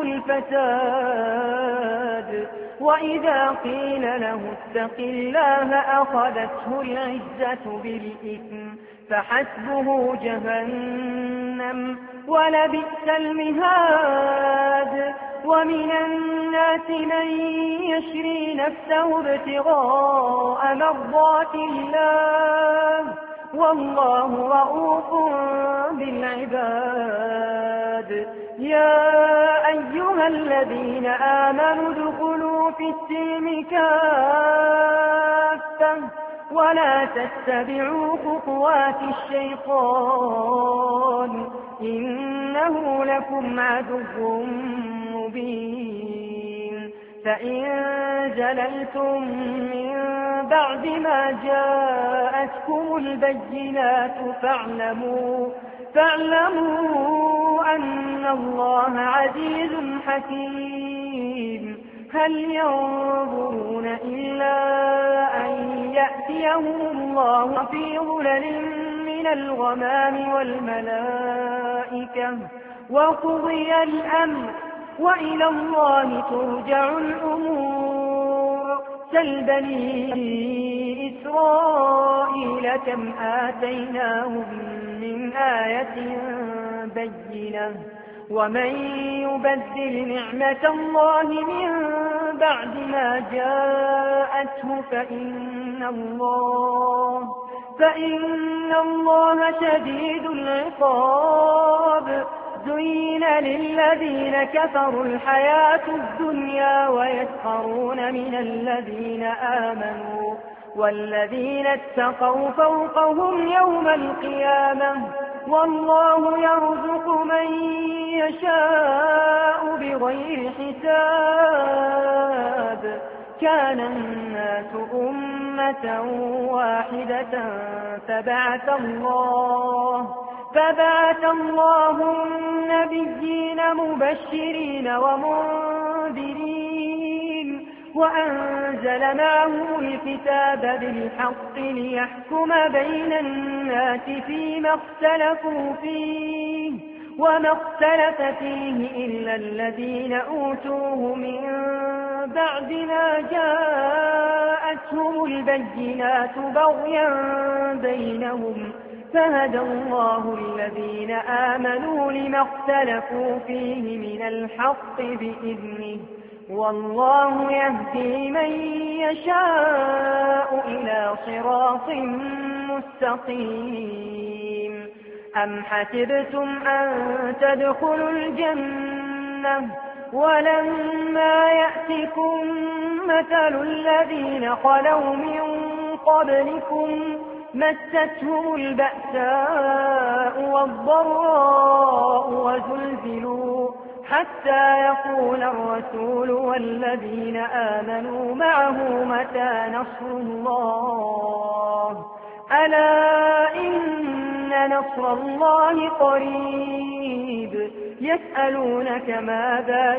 الفساد. وإذا قيل له اتق الله أخذته العزة بالإثم فحسبه جهنم ولبئس المهاد. ومن الناس من يشري نفسه ابتغاء مرضات الله والله رؤوف بالعباد. يا أيها الذين آمنوا ادخلوا في السلم كافة ولا تتبعوا خطوات الشيطان إنه لكم عدو مبين. فإن زللتم من بعد ما جاءتكم البينات فاعلموا أن الله عزيز حكيم. هل ينظرون إلا أن يأتيهم الله في ظلل من الغمام والملائكة وقضي الأمر وإلى الله ترجع الأمور. سل بني إسرائيل كم آتيناهم من آية بينة ومن يبدل نعمة الله من بعد ما جاءته فإن الله شديد العقاب. زين للذين كفروا الحياة الدنيا ويسخرون من الذين آمنوا والذين اتقوا فوقهم يوم القيامة والله يرزق من يشاء بغير حساب. كان الناس أمة واحدة فبعث الله النبيين مبشرين ومنذرين وأنزل معه الكتاب بالحق ليحكم بين الناس فيما اختلفوا فيه وما اختلف فيه إلا الذين أوتوه من بعد ما جاءتهم البينات بغيا بينهم فهدى الله الذين آمنوا لما اختلفوا فيه من الحق بإذنه والله يهدي من يشاء إلى صراط مستقيم. أم حسبتم أن تدخلوا الجنة ولما يأتكم مثل الذين خلوا من قبلكم مستهم البأساء والضراء وزلزلوا حتى يقول الرسول والذين آمنوا معه متى نصر الله ألا إن نصر الله قريب. يسألونك ماذا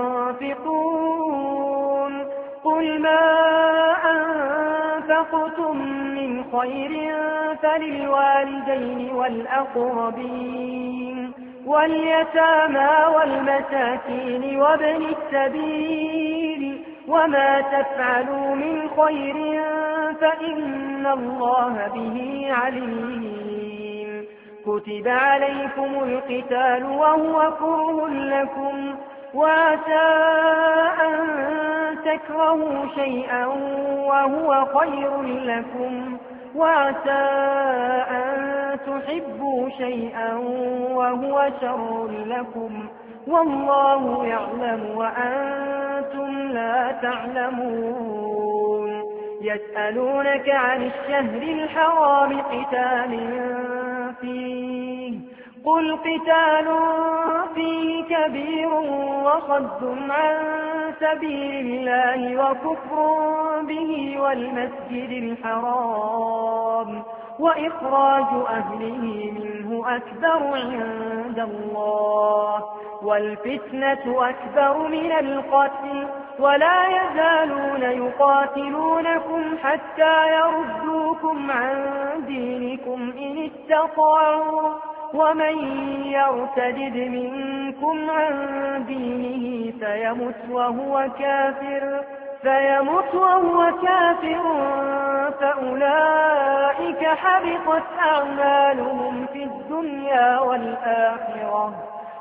ينفقون قل ما أنفقتم من خير فللوالدين والأقربين واليتامى والمساكين وابن السبيل وما تفعلوا من خير فإن الله به عليم. كتب عليكم القتال وهو كره لكم وعسى أن تكرهوا شيئا وهو خير لكم وعسى أن تحبوا شيئا وهو شر لكم والله يعلم وأنتم لا تعلمون. يسألونك عن الشهر الحرام قتال فيه قل قتال فيه كبير وصد عن سبيل الله وكفر به والمسجد الحرام وإخراج أهله منه أكبر عند الله والفتنة أكبر من القتل ولا يزالون يقاتلونكم حتى يردوكم عن دينكم إن استطاعوا ومن يرتد منكم عن دينه فيمت وهو كافر فأولئك حبطت أعمالهم في الدنيا والآخرة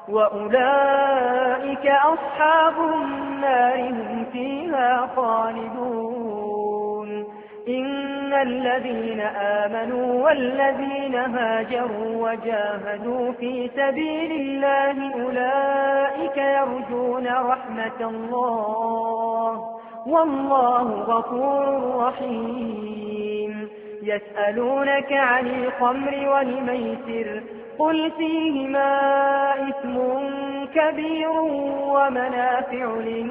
وأولئك أصحاب النار هم فيها خالدون. إن الذين آمنوا والذين هاجروا وجاهدوا في سبيل الله أولئك يرجون رحمة الله والله غفور رحيم. يسألونك عن الخمر والميسر قل فيهما إثم كبير ومنافع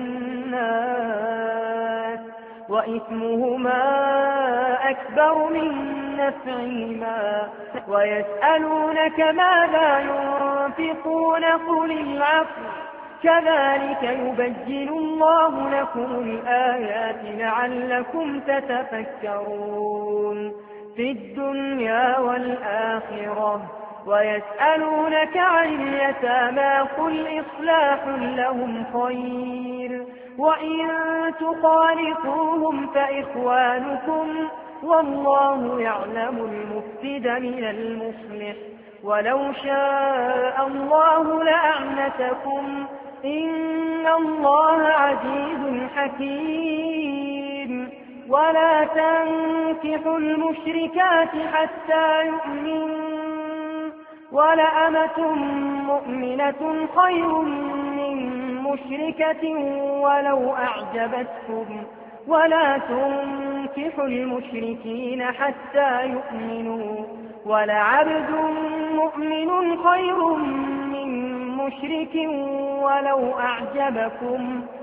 للناس وإثمهما أكبر من نفعهما ويسألونك ماذا ينفقون قل العفو كذلك يبين الله لكم الآيات لعلكم تتفكرون في الدنيا والآخرة. ويسألونك عن اليتامى قل إصلاح لهم خير وإن تخالطوهم فإخوانكم والله يعلم المفسد من المصلح ولو شاء الله لأعنتكم إن الله عزيز حكيم. ولا تنكحوا المشركات حتى يؤمنوا ولأمة مؤمنة خير من مشركة ولو أعجبتكم ولا تنكحوا المشركين حتى يؤمنوا ولعبد مؤمن خير من مشرك ولو أعجبكم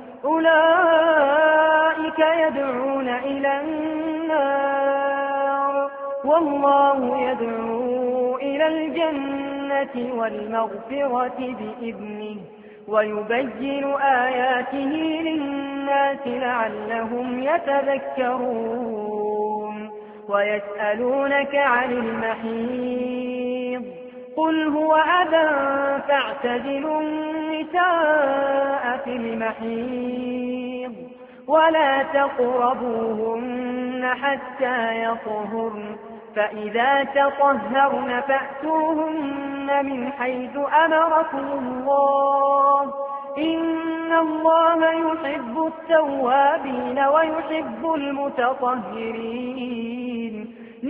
أولئك يدعون إلى النار والله يدعو إلى الجنة والمغفرة بإذنه ويبين آياته للناس لعلهم يتذكرون ويسألونك عن المحيض قل هو أذى فاعتزلوا النساء في المحيض ولا تقربوهن حتى يطهرن فإذا تطهرن فأتوهن من حيث أمركم الله إن الله يحب التوابين ويحب المتطهرين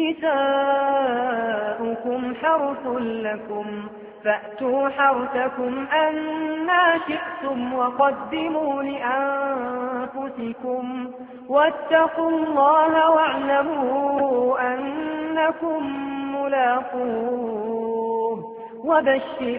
نساؤكم حرث لكم فأتوا حرثكم أنا شئتم وقدموا لأنفسكم واتقوا الله واعلموا أنكم ملاقوه وبشر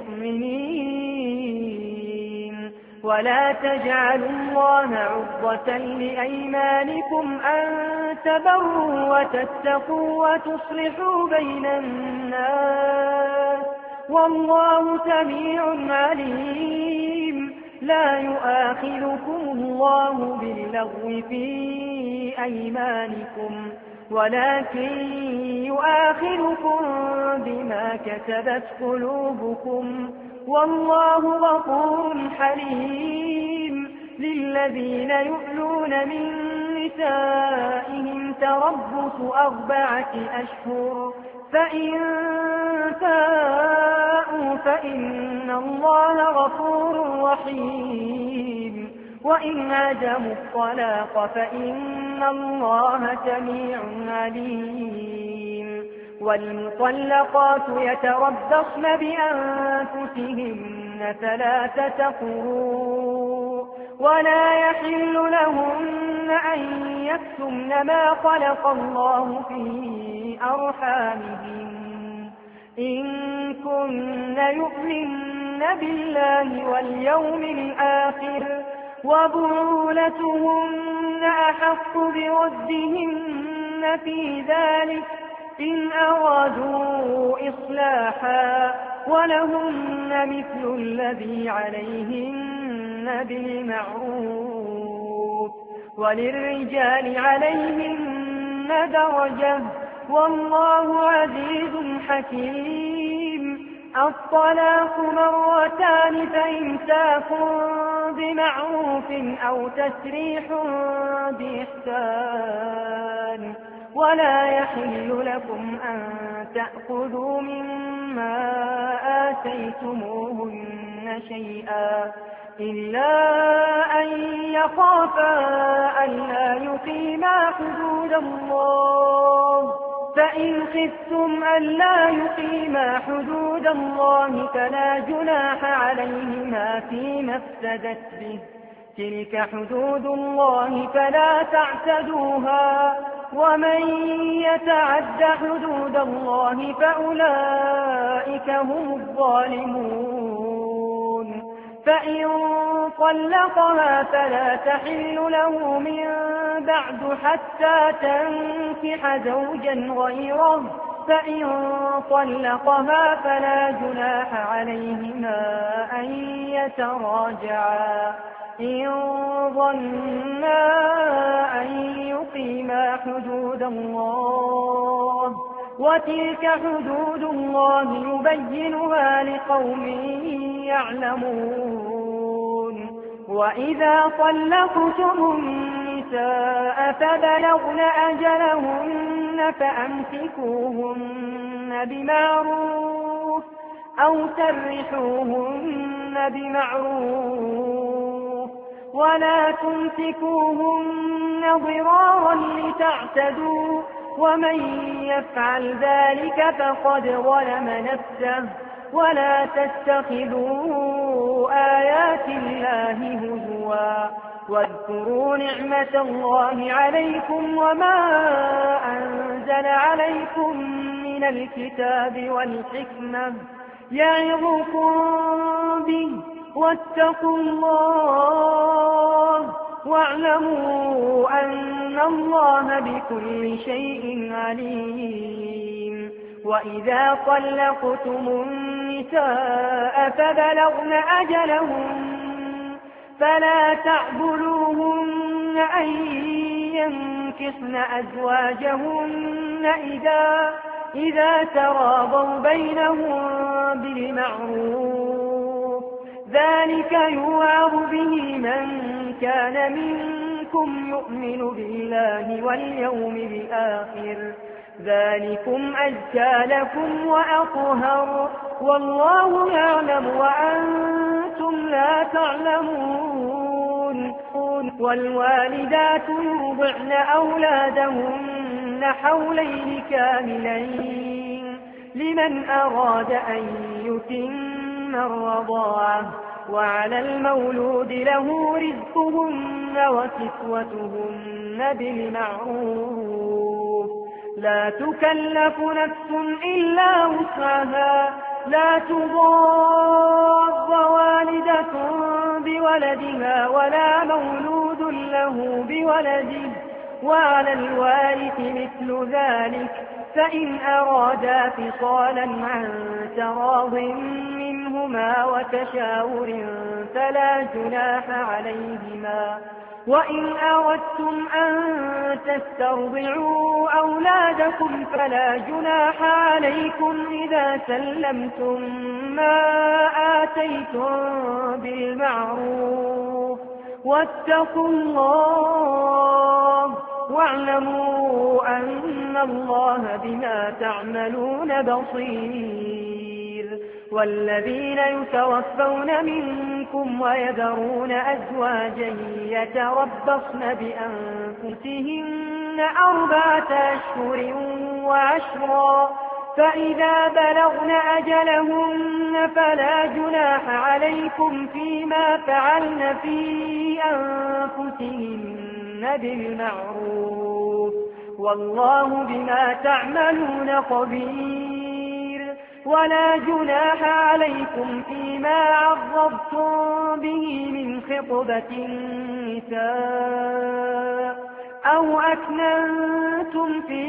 المؤمنين ولا تجعلوا الله عرضة لأيمانكم أن تبروا وتتقوا وتصلحوا بين الناس والله سميع عليم لا يؤاخذكم الله باللغو في أيمانكم ولكن يؤاخذكم بما كسبت قلوبكم والله غفور حليم للذين يؤلون من نسائهم تربص 4 أشهر فإن فاءوا فإن الله غفور رحيم وإن عزموا الطلاق فإن الله سميع عليم والمطلقات يتربصن بأنفسهن 3 قروء ولا يحل لهن أن يكتمن ما خلق الله في أرحامهن إن كن يؤمن بالله واليوم الآخر وبعولتهن أحق بردهن في ذلك إن أرادوا إصلاحا ولهن مثل الذي عليهن بالمعروف وللرجال عليهن درجة والله عزيز حكيم الطلاق 2 فإمساك بمعروف أو تسريح بإحسان ولا يحل لكم أن تأخذوا مما آتيتموهن شيئا إلا أن يخافا ألا يقيما حدود الله فإن خفتم ألا يقيما حدود الله فلا جناح عليهما فيما افتدت به تلك حدود الله فلا تعتدوها ومن يتعد حدود الله فأولئك هم الظالمون فإن طلقها فلا تحل له من بعد حتى تنكح زوجا غيره فإن طلقها فلا جناح عليهما أن يتراجعا إن ظنا أن يقيما حدود الله وتلك حدود الله يبينها لقوم يعلمون وإذا طلقتم النساء فبلغن أجلهن فأمسكوهن بمعروف أو سرحوهن بمعروف ولا تمسكوهن ضرارا لتعتدوا ومن يفعل ذلك فقد ظلم نفسه ولا تتخذوا آيات الله هزوا واذكروا نعمة الله عليكم وما أنزل عليكم من الكتاب والحكمة يعظكم به واتقوا الله واعلموا أن الله بكل شيء عليم وإذا طلقتم النساء فبلغن أجلهن فلا تعبدوهن أن ينكحن أزواجهن إذا تراضوا بينهم بالمعروف، ذلك يوعظ به من كان منكم يؤمن بالله واليوم الآخر، ذلكم أزكى لكم وأطهر، والله يعلم وأنتم لا تعلمون. والوالدات يرضعن أولادهن حولين كاملين لمن أراد أن يتم الرضاعة، وعلى المولود له رزقهن وكسوتهن بالمعروف، لا تكلف نفس إلا وسعها، لا تضار والدة بولدها ولا مولود له بولده، وعلى الوارث مثل ذلك، فإن أرادا فصالا عن تراض منهما وتشاور فلا جناح عليهما. وإن أردتم أن تسترضعوا أولادكم فلا جناح عليكم إذا سلمتم ما آتيتم بالمعروف، واتقوا الله واعلموا أن الله بما تعملون بصير. والذين يتوفون منكم ويذرون أزواجا يتربصن بأنفسهن 4 أشهر وعشرا، فإذا بلغن أجلهن فلا جناح عليكم فيما فعلن في أنفسهن بالمعروف، والله بما تعملون خبير. ولا جناح عليكم فيما عرضتم به من خطبة النساء أو أكننتم في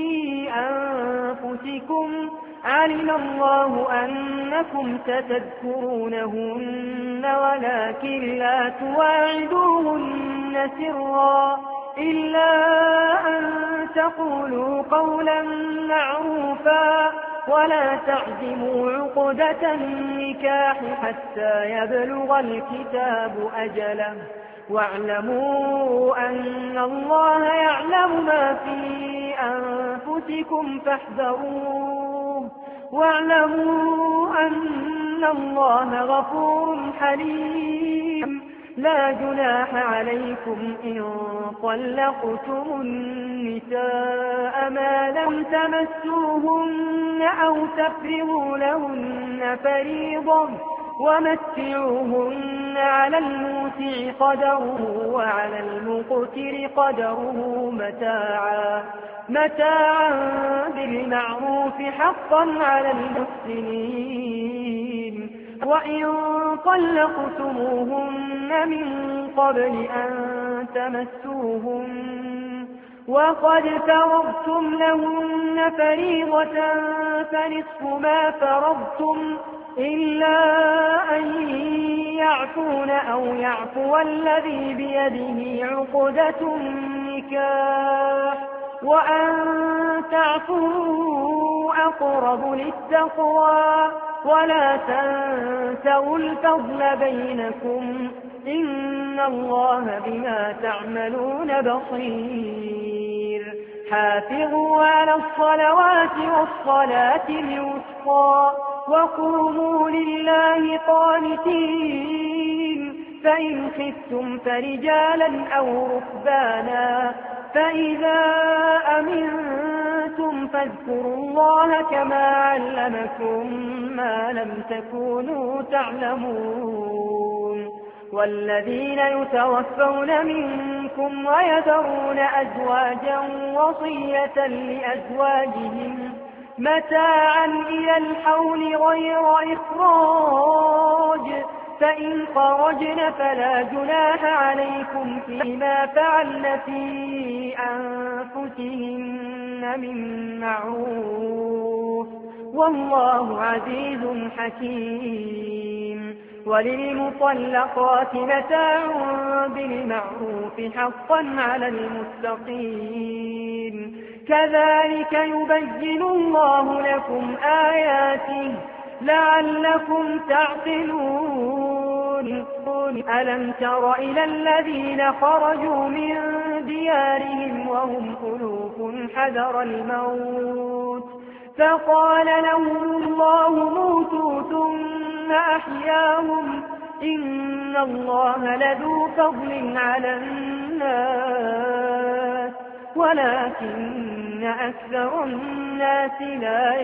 أنفسكم، علم الله أنكم ستذكرونهن ولكن لا تواعدوهن سرا إلا أن تقولوا قولا معروفا، ولا تعزموا عقدة النكاح حتى يبلغ الكتاب أجله، واعلموا أن الله يعلم ما في أنفسكم فاحذروه، واعلموا أن الله غفور حليم. لا جناح عليكم إن طلقتم النساء ما لم تمسوهن أو تفرضوا لهن فريضة، ومتعوهن على الموسع قدره وعلى المقتر قدره متاعا بالمعروف حقا على المحسنين. وإن طلقتموهن من قبل أن تمسوهن وقد فرضتم لهن فريضة فنصف ما فرضتم إلا أن يعفون أو يعفو الذي بيده عقدة النكاح، وأن تعفوا أقرب للتقوى، ولا تنسوا الفضل بينكم، إن الله بما تعملون بصير. حافظوا على الصلوات والصلاة الوسطى وقوموا لله قانتين، فإن خفتم فرجالا أو ركبانا، فإذا أمنتم فاذكروا الله كما علمكم ما لم تكونوا تعلمون. والذين يتوفون منكم ويذرون أزواجا وصية لأزواجهم متاعا إلى الحول غير إخراج، فإن خرجن فلا جناح عليكم فيما فعلن في أنفسهن من معروف، والله عزيز حكيم. وللمطلقات متاع بالمعروف حقا على المتقين كذلك يبين الله لكم آياته لعلكم تعقلون. ألم تر إلى الذين خرجوا من ديارهم وهم ألوف حذر الموت فقال لهم الله موتوا ثم أحياهم إن الله لذو فضل على الناس ولكن أكثر الناس لا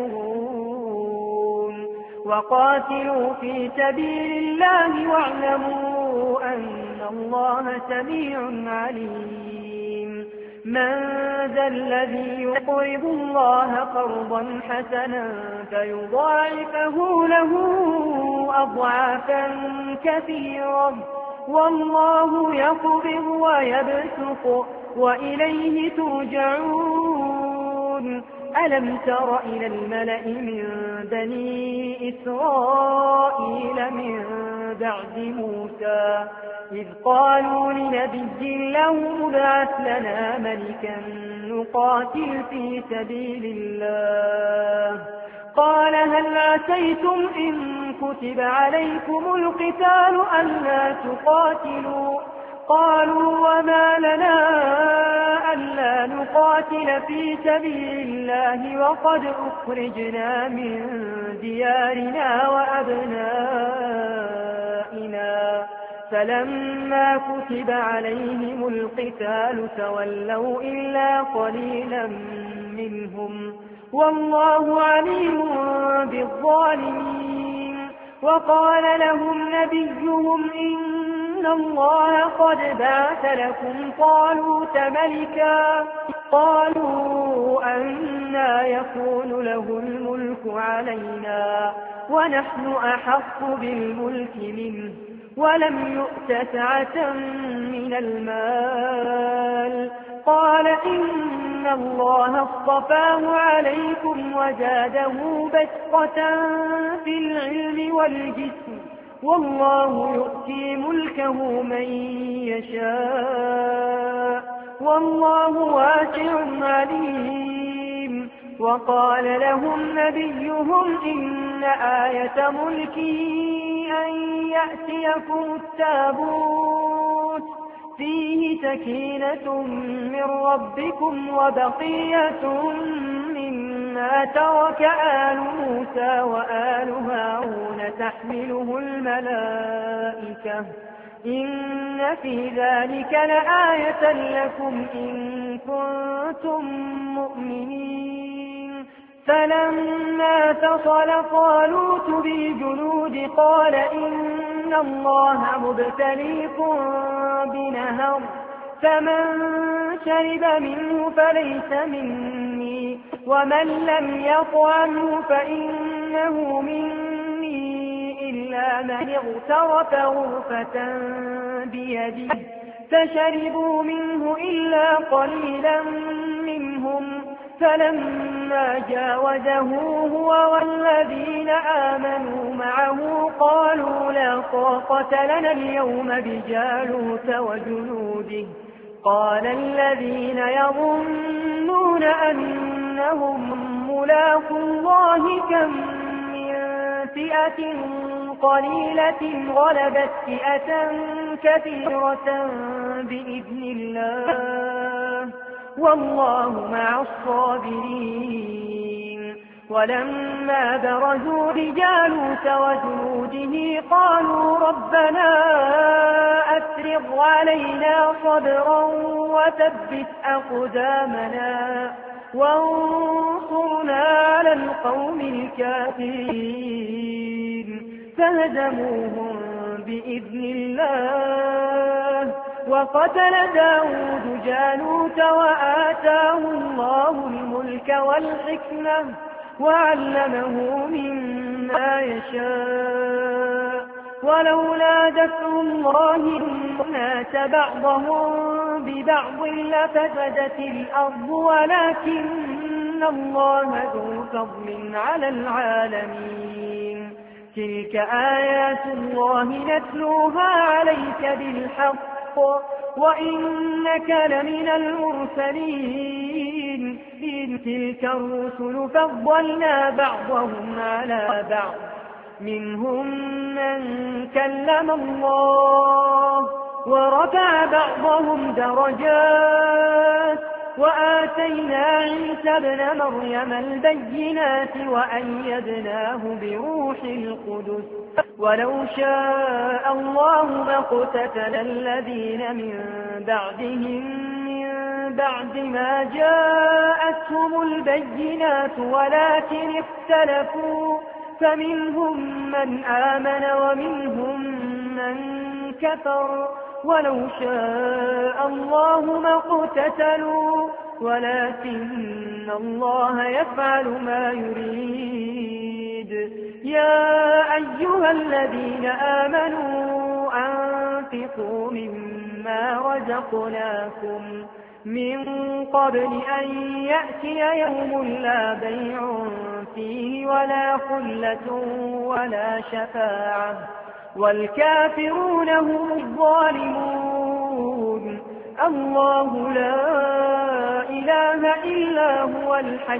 يشكرون. وقاتلوا في سبيل الله واعلموا أن الله سميع عليم. من ذا الذي يقرض الله قرضا حسنا فيضاعفه له أضعافا كثيرا والله يقبض ويبسط وإليه ترجعون. ألم تر إلى الملأ من بني إسرائيل من بعد موسى إذ قالوا لنبي له ابعث لنا ملكا نقاتل في سبيل الله قال هل عسيتم إن كتب عليكم القتال ألا تقاتلوا قالوا وما لنا ألا نقاتل في سبيل الله وقد أخرجنا من ديارنا وأبنائنا فلما كتب عليهم القتال تولوا إلا قليلا منهم والله عليم بالظالمين. وقال لهم نبيهم إن الله قد بعث لكم طالوت ملكا قالوا أنى يكون له الملك علينا ونحن أحق بالملك منه ولم يؤت سعة من المال قال إن الله اصطفاه عليكم وزاده بسطة في العلم والجسم والله يؤتي ملكه من يشاء والله واسع عليم. وقال لهم نبيهم إن آية ملكه أن يأتيكم التابوت فيه سكينة من ربكم وبقية مما ترك آل موسى وآل هارون تحمله الملائكة إن في ذلك لآية لكم إن كنتم مؤمنين. فلما فصل طالوت بالجنود قال إن الله مبتليكم بنهر فمن شرب منه فليس مني ومن لم يطعمه فإنه مني إلا من اغترف غرفة بيده فشربوا منه إلا قليلا منهم فلما جاوزه هو والذين آمنوا معه قالوا لا طاقة لنا اليوم بجالوت وجنوده قال الذين يظنون أنهم ملاقو الله كم من فئة قليلة غلبت فئة كثيرة بإذن الله والله مع الصابرين. ولما برزوا لجالوت وجنوده قالوا ربنا أفرغ علينا صبرا وثبت أقدامنا وانصرنا على القوم الكافرين فهزموهم بإذن الله. وقتل داود جالوت وآتاه الله الملك والحكمة وعلمه مما يشاء ولولا دفع الله الناس بعضهم ببعض لفسدت الأرض ولكن الله ذو فضل على العالمين. تلك آيات الله نتلوها عليك بالحق وإنك لمن المرسلين. إن تلك الرسل فضلنا بعضهم على بعض منهم من كلم الله ورفع بعضهم درجات وآتينا عيسى ابن مريم البينات وأيدناه بروح القدس ولو شاء الله ما اقتتل الذين من بعدهم من بعد ما جاءتهم البينات ولكن اختلفوا فمنهم من آمن ومنهم من كفر ولو شاء الله ما اقتتلوا ولكن الله يفعل ما يريد. يا أيها الذين آمنوا أنفقوا مما رزقناكم من قبل أن يأتي يوم لا بيع فيه ولا خلة ولا شفاعة والكافرون هم الظالمون. الله لا إله إلا هو الحي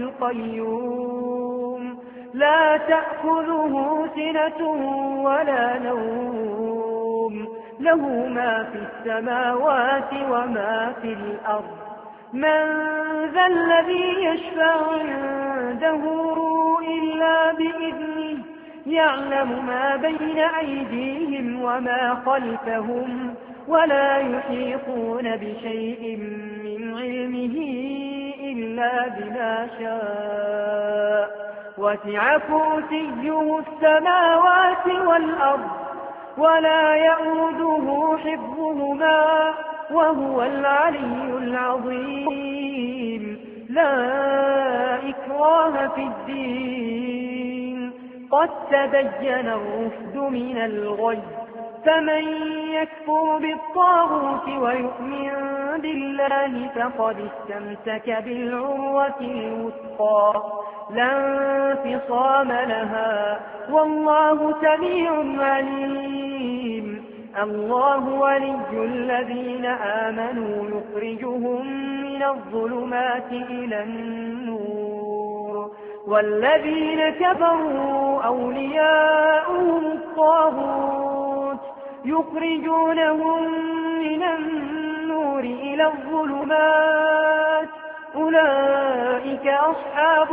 القيوم لا تأخذه سنة ولا نوم له ما في السماوات وما في الأرض. من ذا الذي يشفع عنده إلا بإذنه يعلم ما بين أيديهم وما خلفهم ولا يحيطون بشيء من علمه إلا بما شاء وسع كرسيه السماوات والأرض ولا يؤوده حفظهما وهو العلي العظيم. لا إكراه في الدين قد تبين الرشد من الغي فمن يكفر بالطاغوت ويؤمن بالله فقد استمسك بالعروة الوثقى لا انفصام لها والله سميع عليم. الله ولي الذين آمنوا يخرجهم من الظلمات إلى النور والذين كفروا أولياؤهم الطاغوت يخرجونهم من النور إلى الظلمات أولئك أصحاب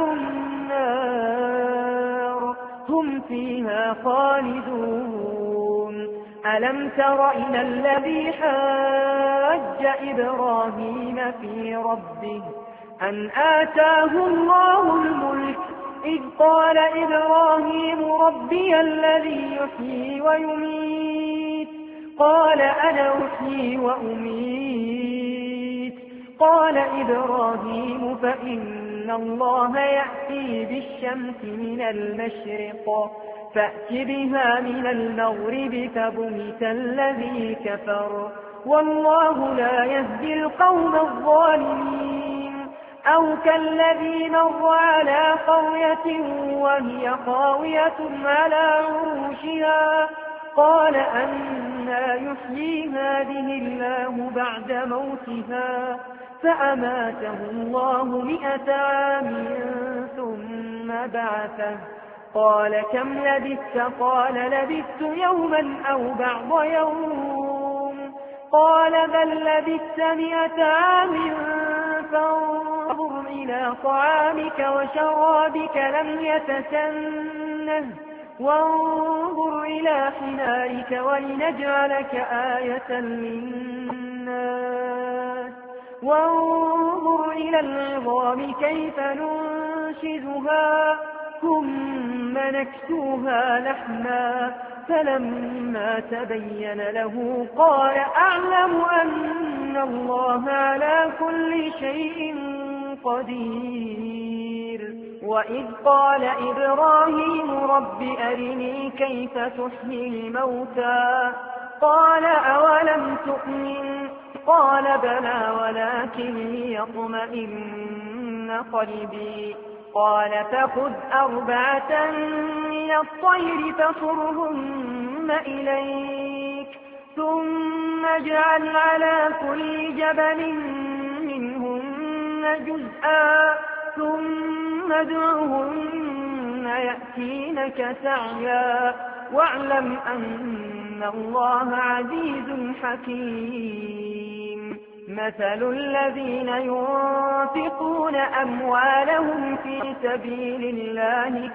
النار هم فيها خالدون. ألم تر إلى الذي حاج إبراهيم في ربه أن آتاه الله الملك إذ قال إبراهيم ربي الذي يحيي ويميت قال أنا أحيي وأميت قال إبراهيم فإن الله يأتي بالشمس من المشرق فأت بها من المغرب فبهت الذي كفر والله لا يهدي القوم الظالمين. أو كالذي مر على قرية وهي خاوية على عروشها قال أنى يحيي هذه الله بعد موتها فأماته الله 100 عام ثم بعثه قال كم لبثت قال لبثت يوما أو بعض يوم قال بل لبثت 100 عام فانظر إلى طعامك وشرابك لم يتسنه وانظر إلى حمارك ولنجعلك آية للناس وانظر إلى العظام كيف ننشزها ثم نكسوها لحما فلما تبين له قال أعلم أن الله على كل شيء قدير. وإذ قال إبراهيم رب أرني كيف تحيي الموتى قال أولم تؤمن قال بلى ولكن ليطمئن قلبي. قال فخذ 4 من الطير فصرهن إليك ثم اجعل على كل جبل منهن جزءا ثم ادعهن يأتينك سعيا واعلم أن الله عزيز حكيم. مثل الذين ينفقون أموالهم في سبيل الله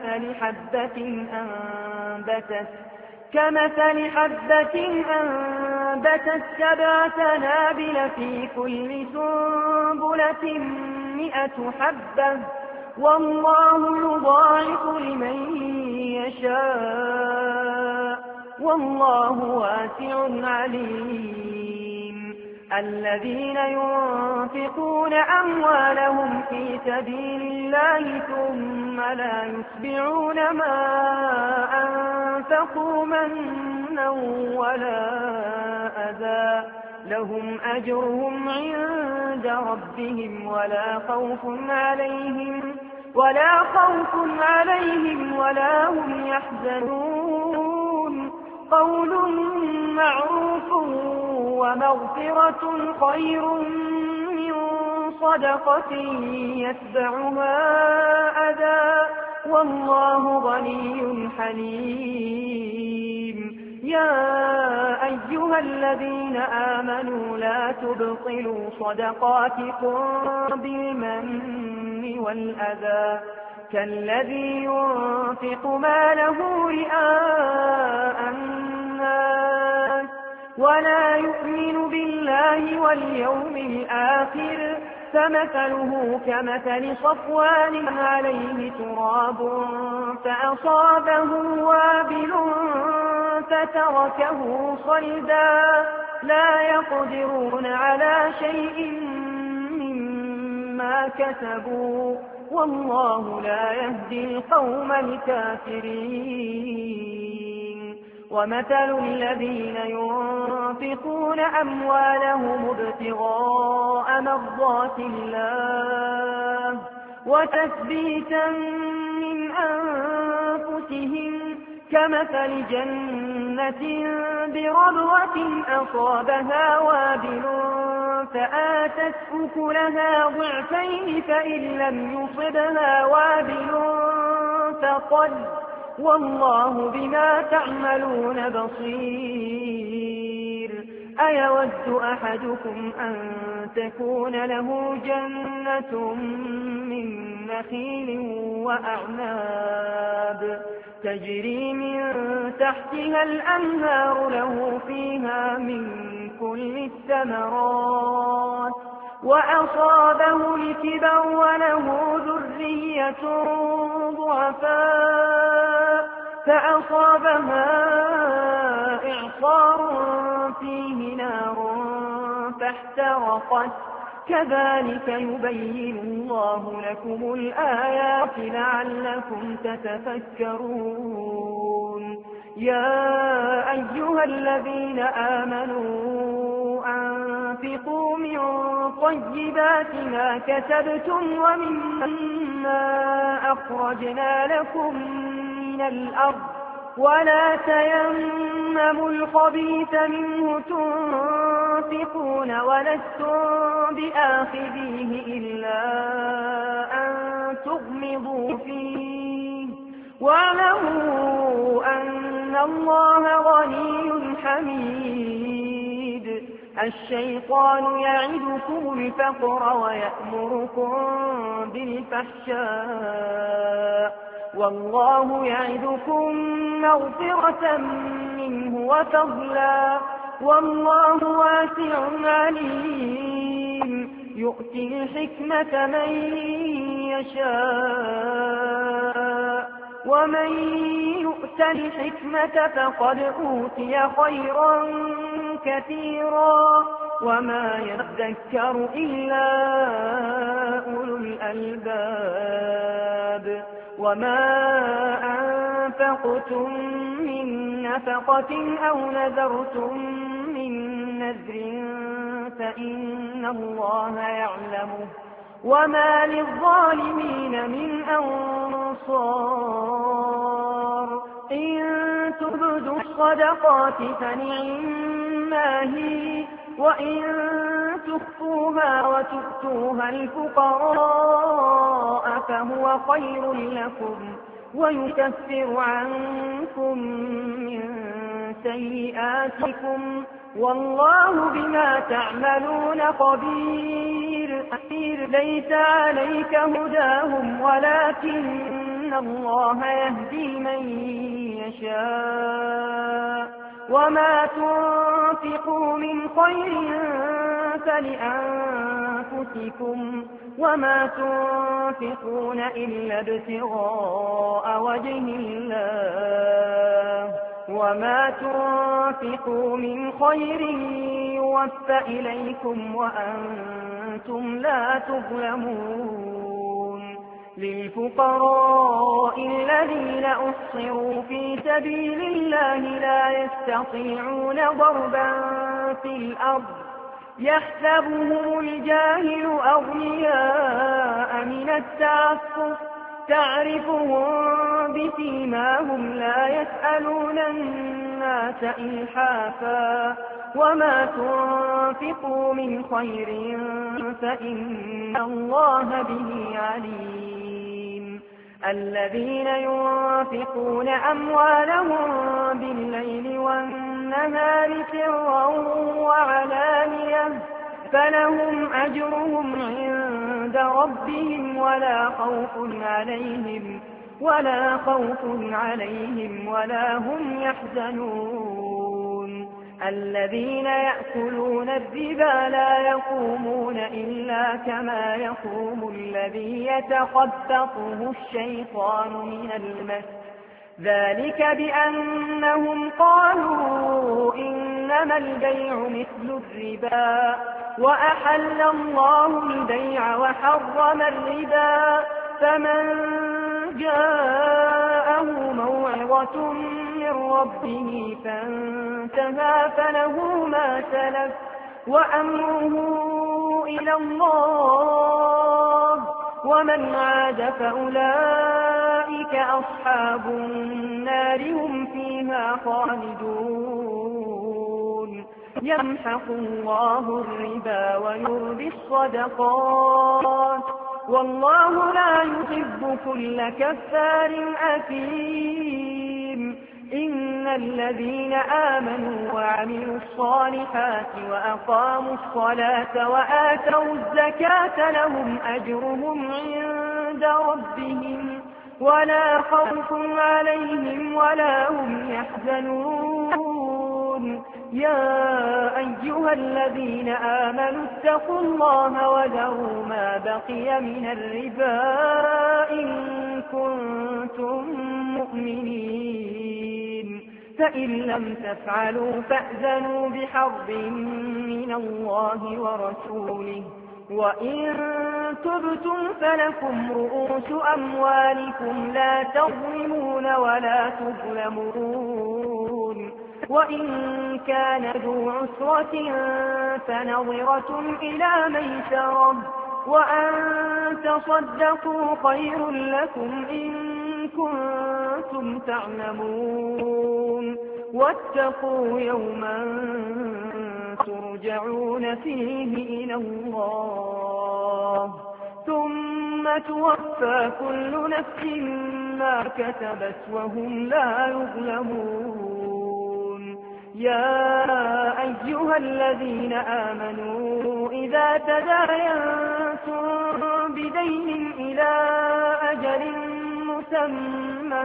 كمثل حبة أنبتت 7 سنابل في كل سنبلة 100 حبة والله يضاعف لمن يشاء والله واسع عليم. الذين ينفقون أموالهم في سبيل الله ثم لا يتبعون ما أنفقوا منا ولا أذى لهم أجرهم عند ربهم ولا خوف عليهم ولا هم يحزنون. قول معروف ومغفرة خير من صدقة يتبعها أذى والله غني حليم. يا أيها الذين آمنوا لا تبطلوا صدقاتكم بالمن والأذى كالذي ينفق ماله رئاء الناس ولا يؤمن بالله واليوم الآخر فمثله كمثل صفوان عليه تراب فأصابه وابل فتركه صلدا لا يقدرون على شيء مما كسبوا والله لا يهدي القوم الكافرين. ومثل الذين ينفقون أموالهم ابتغاء مرضات الله وتثبيتا من أنفسهم كمثل جنة بربوة أصابها وابل فآتت أكلها ضعفين فإن لم يصبها وابل فطل والله بما تعملون بصير. أيود أحدكم أن تكون له جنة من نخيل وأعناب تجري من تحتها الأنهار له فيها من كل الثمرات وأصابه الكبر وله ذرية ضعفاء فأصابها إعصار فيه نار فاحترقت كذلك يبين الله لكم الآيات لعلكم تتفكرون. يا أيها الذين آمنوا أنفقوا من طيبات ما كسبتم ومما أخرجنا لكم من الأرض ولا تيمموا الخبيث منه تنفقون ولستم بآخذيه إلا أن تغمضوا فيه واعلموا أن الله غني حميد. الشيطان يعدكم الفقر ويأمركم بالفحشاء والله يعدكم مغفرة منه وفضلا والله واسع عليم. يؤتي الحكمة من يشاء ومن يؤت الحكمة فقد أوتي خيرا كثيرا وما يذكر إلا أولو الألباب. وما أنفقتم من نفقة أو نذرتم من نذر فإن الله يعلمه وما للظالمين من أنصار إن تبدوا الصدقات فنعما هي وإن تخفوها وتؤتوها الفقراء فهو خير لكم ويكفر عنكم من سيئاتكم والله بما تعملون خبير ليس عليك هداهم ولكن الله يهدي من يشاء وما تنفقوا من خير فلأنفسكم وما تنفقون إلا ابتغاء وجه الله وما تنفقوا من خير يوفى إليكم وأنتم لا تظلمون للفقراء الذين أحصروا في سبيل الله لا يستطيعون ضربا في الأرض يحسبهم الجاهل أغنياء من التعفف تعرفهم بسيماهم لا يسألون الناس إلحافا وما تنفقوا من خير فإن الله به عليم الذين ينفقون أموالهم بالليل والنهار سرا وعلانية فلهم أجرهم عند ربهم ولا خوف عليهم ولا هم يحزنون الذين يأكلون الربا لا يقومون إلا كما يقوم الذي يتخبطه الشيطان من المس ذلك بأنهم قالوا إنما البيع مثل الربا وأحل الله البيع وحرم الربا فمن جاءه موعظة من ربه فانتهى فله ما سلف وأمره إلى الله ومن عاد فأولئك أصحاب النار هم فيها خالدون يمحق الله الربا ويربي الصدقات والله لا يحب كل كفار أثيم إن الذين آمنوا وعملوا الصالحات وأقاموا الصلاة وآتوا الزكاة لهم أجرهم عند ربهم ولا خوف عليهم ولا هم يحزنون يا أيها الذين آمنوا اتقوا الله وذروا ما بقي من الربا إن كنتم مؤمنين فإن لم تفعلوا فأذنوا بحرب من الله ورسوله وإن تبتم فلكم رؤوس أموالكم لا تظلمون ولا تظلمون وإن كان ذو عسرة فنظرة إلى ميسرة وأن تصدقوا خير لكم إن كنتم تعلمون واتقوا يوما ترجعون فيه إلى الله ثم توفى كل نفس ما كسبت وهم لا يظلمون يا أيها الذين آمنوا إذا تداينتم بدين إلى أجل مسمى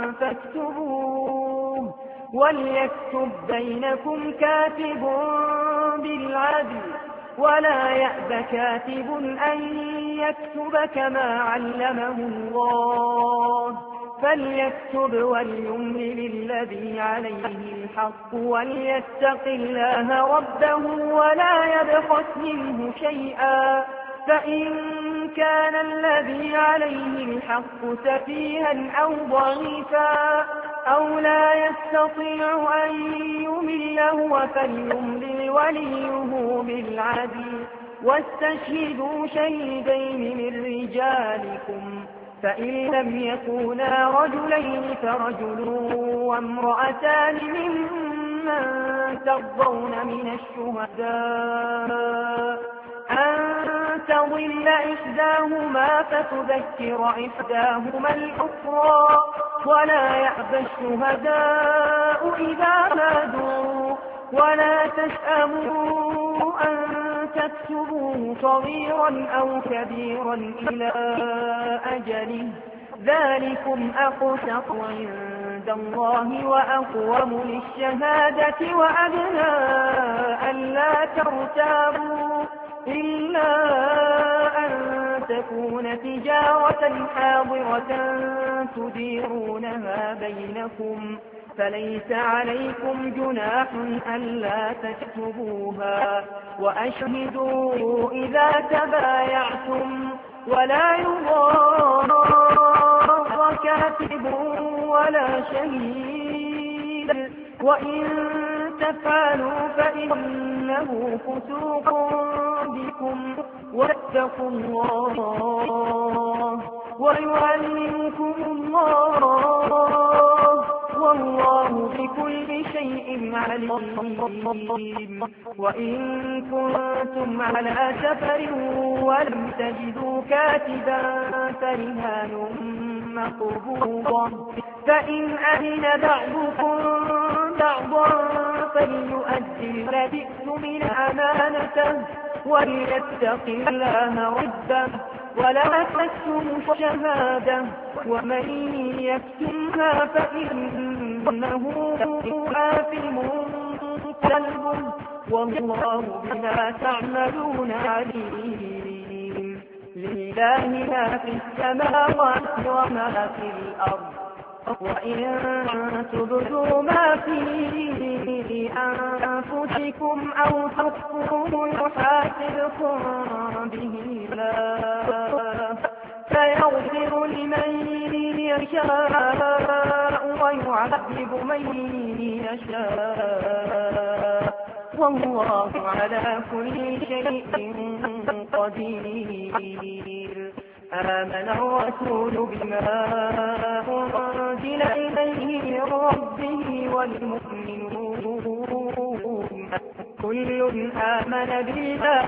فاكتبوه وليكتب بينكم كاتب بالعدل ولا يأب كاتب أن يكتب كما علمه الله فليكتب وليملل الذي عليه الحق وليتق الله ربه ولا يبخس منه شيئا فإن كان الذي عليه الحق سفيها أو ضعيفا أو لا يستطيع أن يمل هو فليملل وليه بالعدل واستشهدوا شهيدين من رجالكم فإن لم يكونا رجلين فرجل وامرأتان ممن ترضون من الشهداء أن تضل إحداهما فتذكر إحداهما الأخرى ولا يأبى الشهداء إذا نادوا ولا تسأموا أن تكتبوه صغيرا أو كبيرا إلى أجله ذلكم أقسط عند الله وأقوم للشهادة وأدنى ألا ترتابوا إلا أن تكون تجارة حاضرة تديرونها بينكم فليس عليكم جناح ألا تكتبوها وأشهدوا إذا تبايعتم ولا يضار كاتب ولا شهيد وإن تفعلوا فإنه فسوق بكم واتقوا الله ويعلمكم الله والله بكل شيء عليم وإن كنتم على سفر ولم تجدوا كاتبا فرهان مقبوضة فإن أذن بعضكم بعضا فليؤدي الذي اؤتمن أمانته وليتق الله ربه ولا تكتموا الشهادة ومن يكتمها فإنه آثم قلبه والله بما تعملون عليم لله ما في السماوات وما في الأرض وإن تبدوا ما في أنفسكم أو تخفوه يحاسبكم به الله فيغفر لمن يشاء ويعذب من يشاء والله على كل شيء قدير آمن الرسول بما أنزل إليه من ربه والمؤمنون كل آمن بالله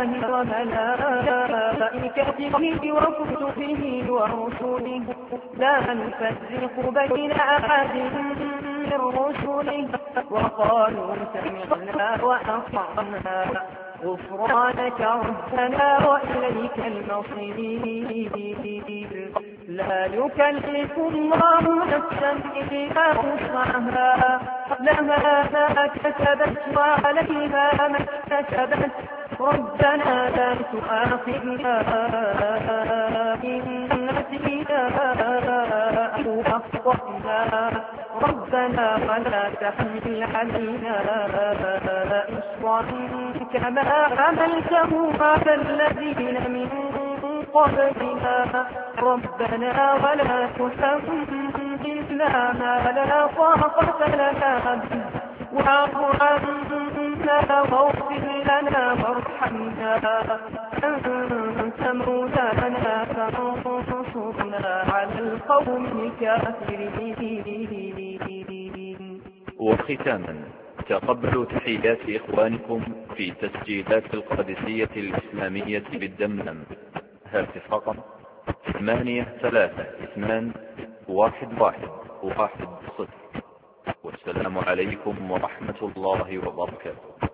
وملائكته وكتبه ورسله لا نفرق بين أحد من رسله وقالوا سمعنا وأطعنا غفرانك ربنا وإليك المصير لا يكلف الله نفسا إلا وسعها لها ما كسبت وعليها ما اكتسبت ربنا لا تؤاخذنا إن نسينا أو أخطأنا ربنا ولا تحمل علينا إصرا كما حملته على الذين من قبلنا ربنا ولا تحملنا ما لا طاقة لنا به واعف عنا واغفر لنا وارحمنا أنت مولانا فانصرنا على القوم الكافرين. وختاما تقبلوا تحيات إخوانكم في تسجيلات القادسية الإسلامية بالدمنم هاتف رقم 83211110 والسلام عليكم ورحمة الله وبركاته.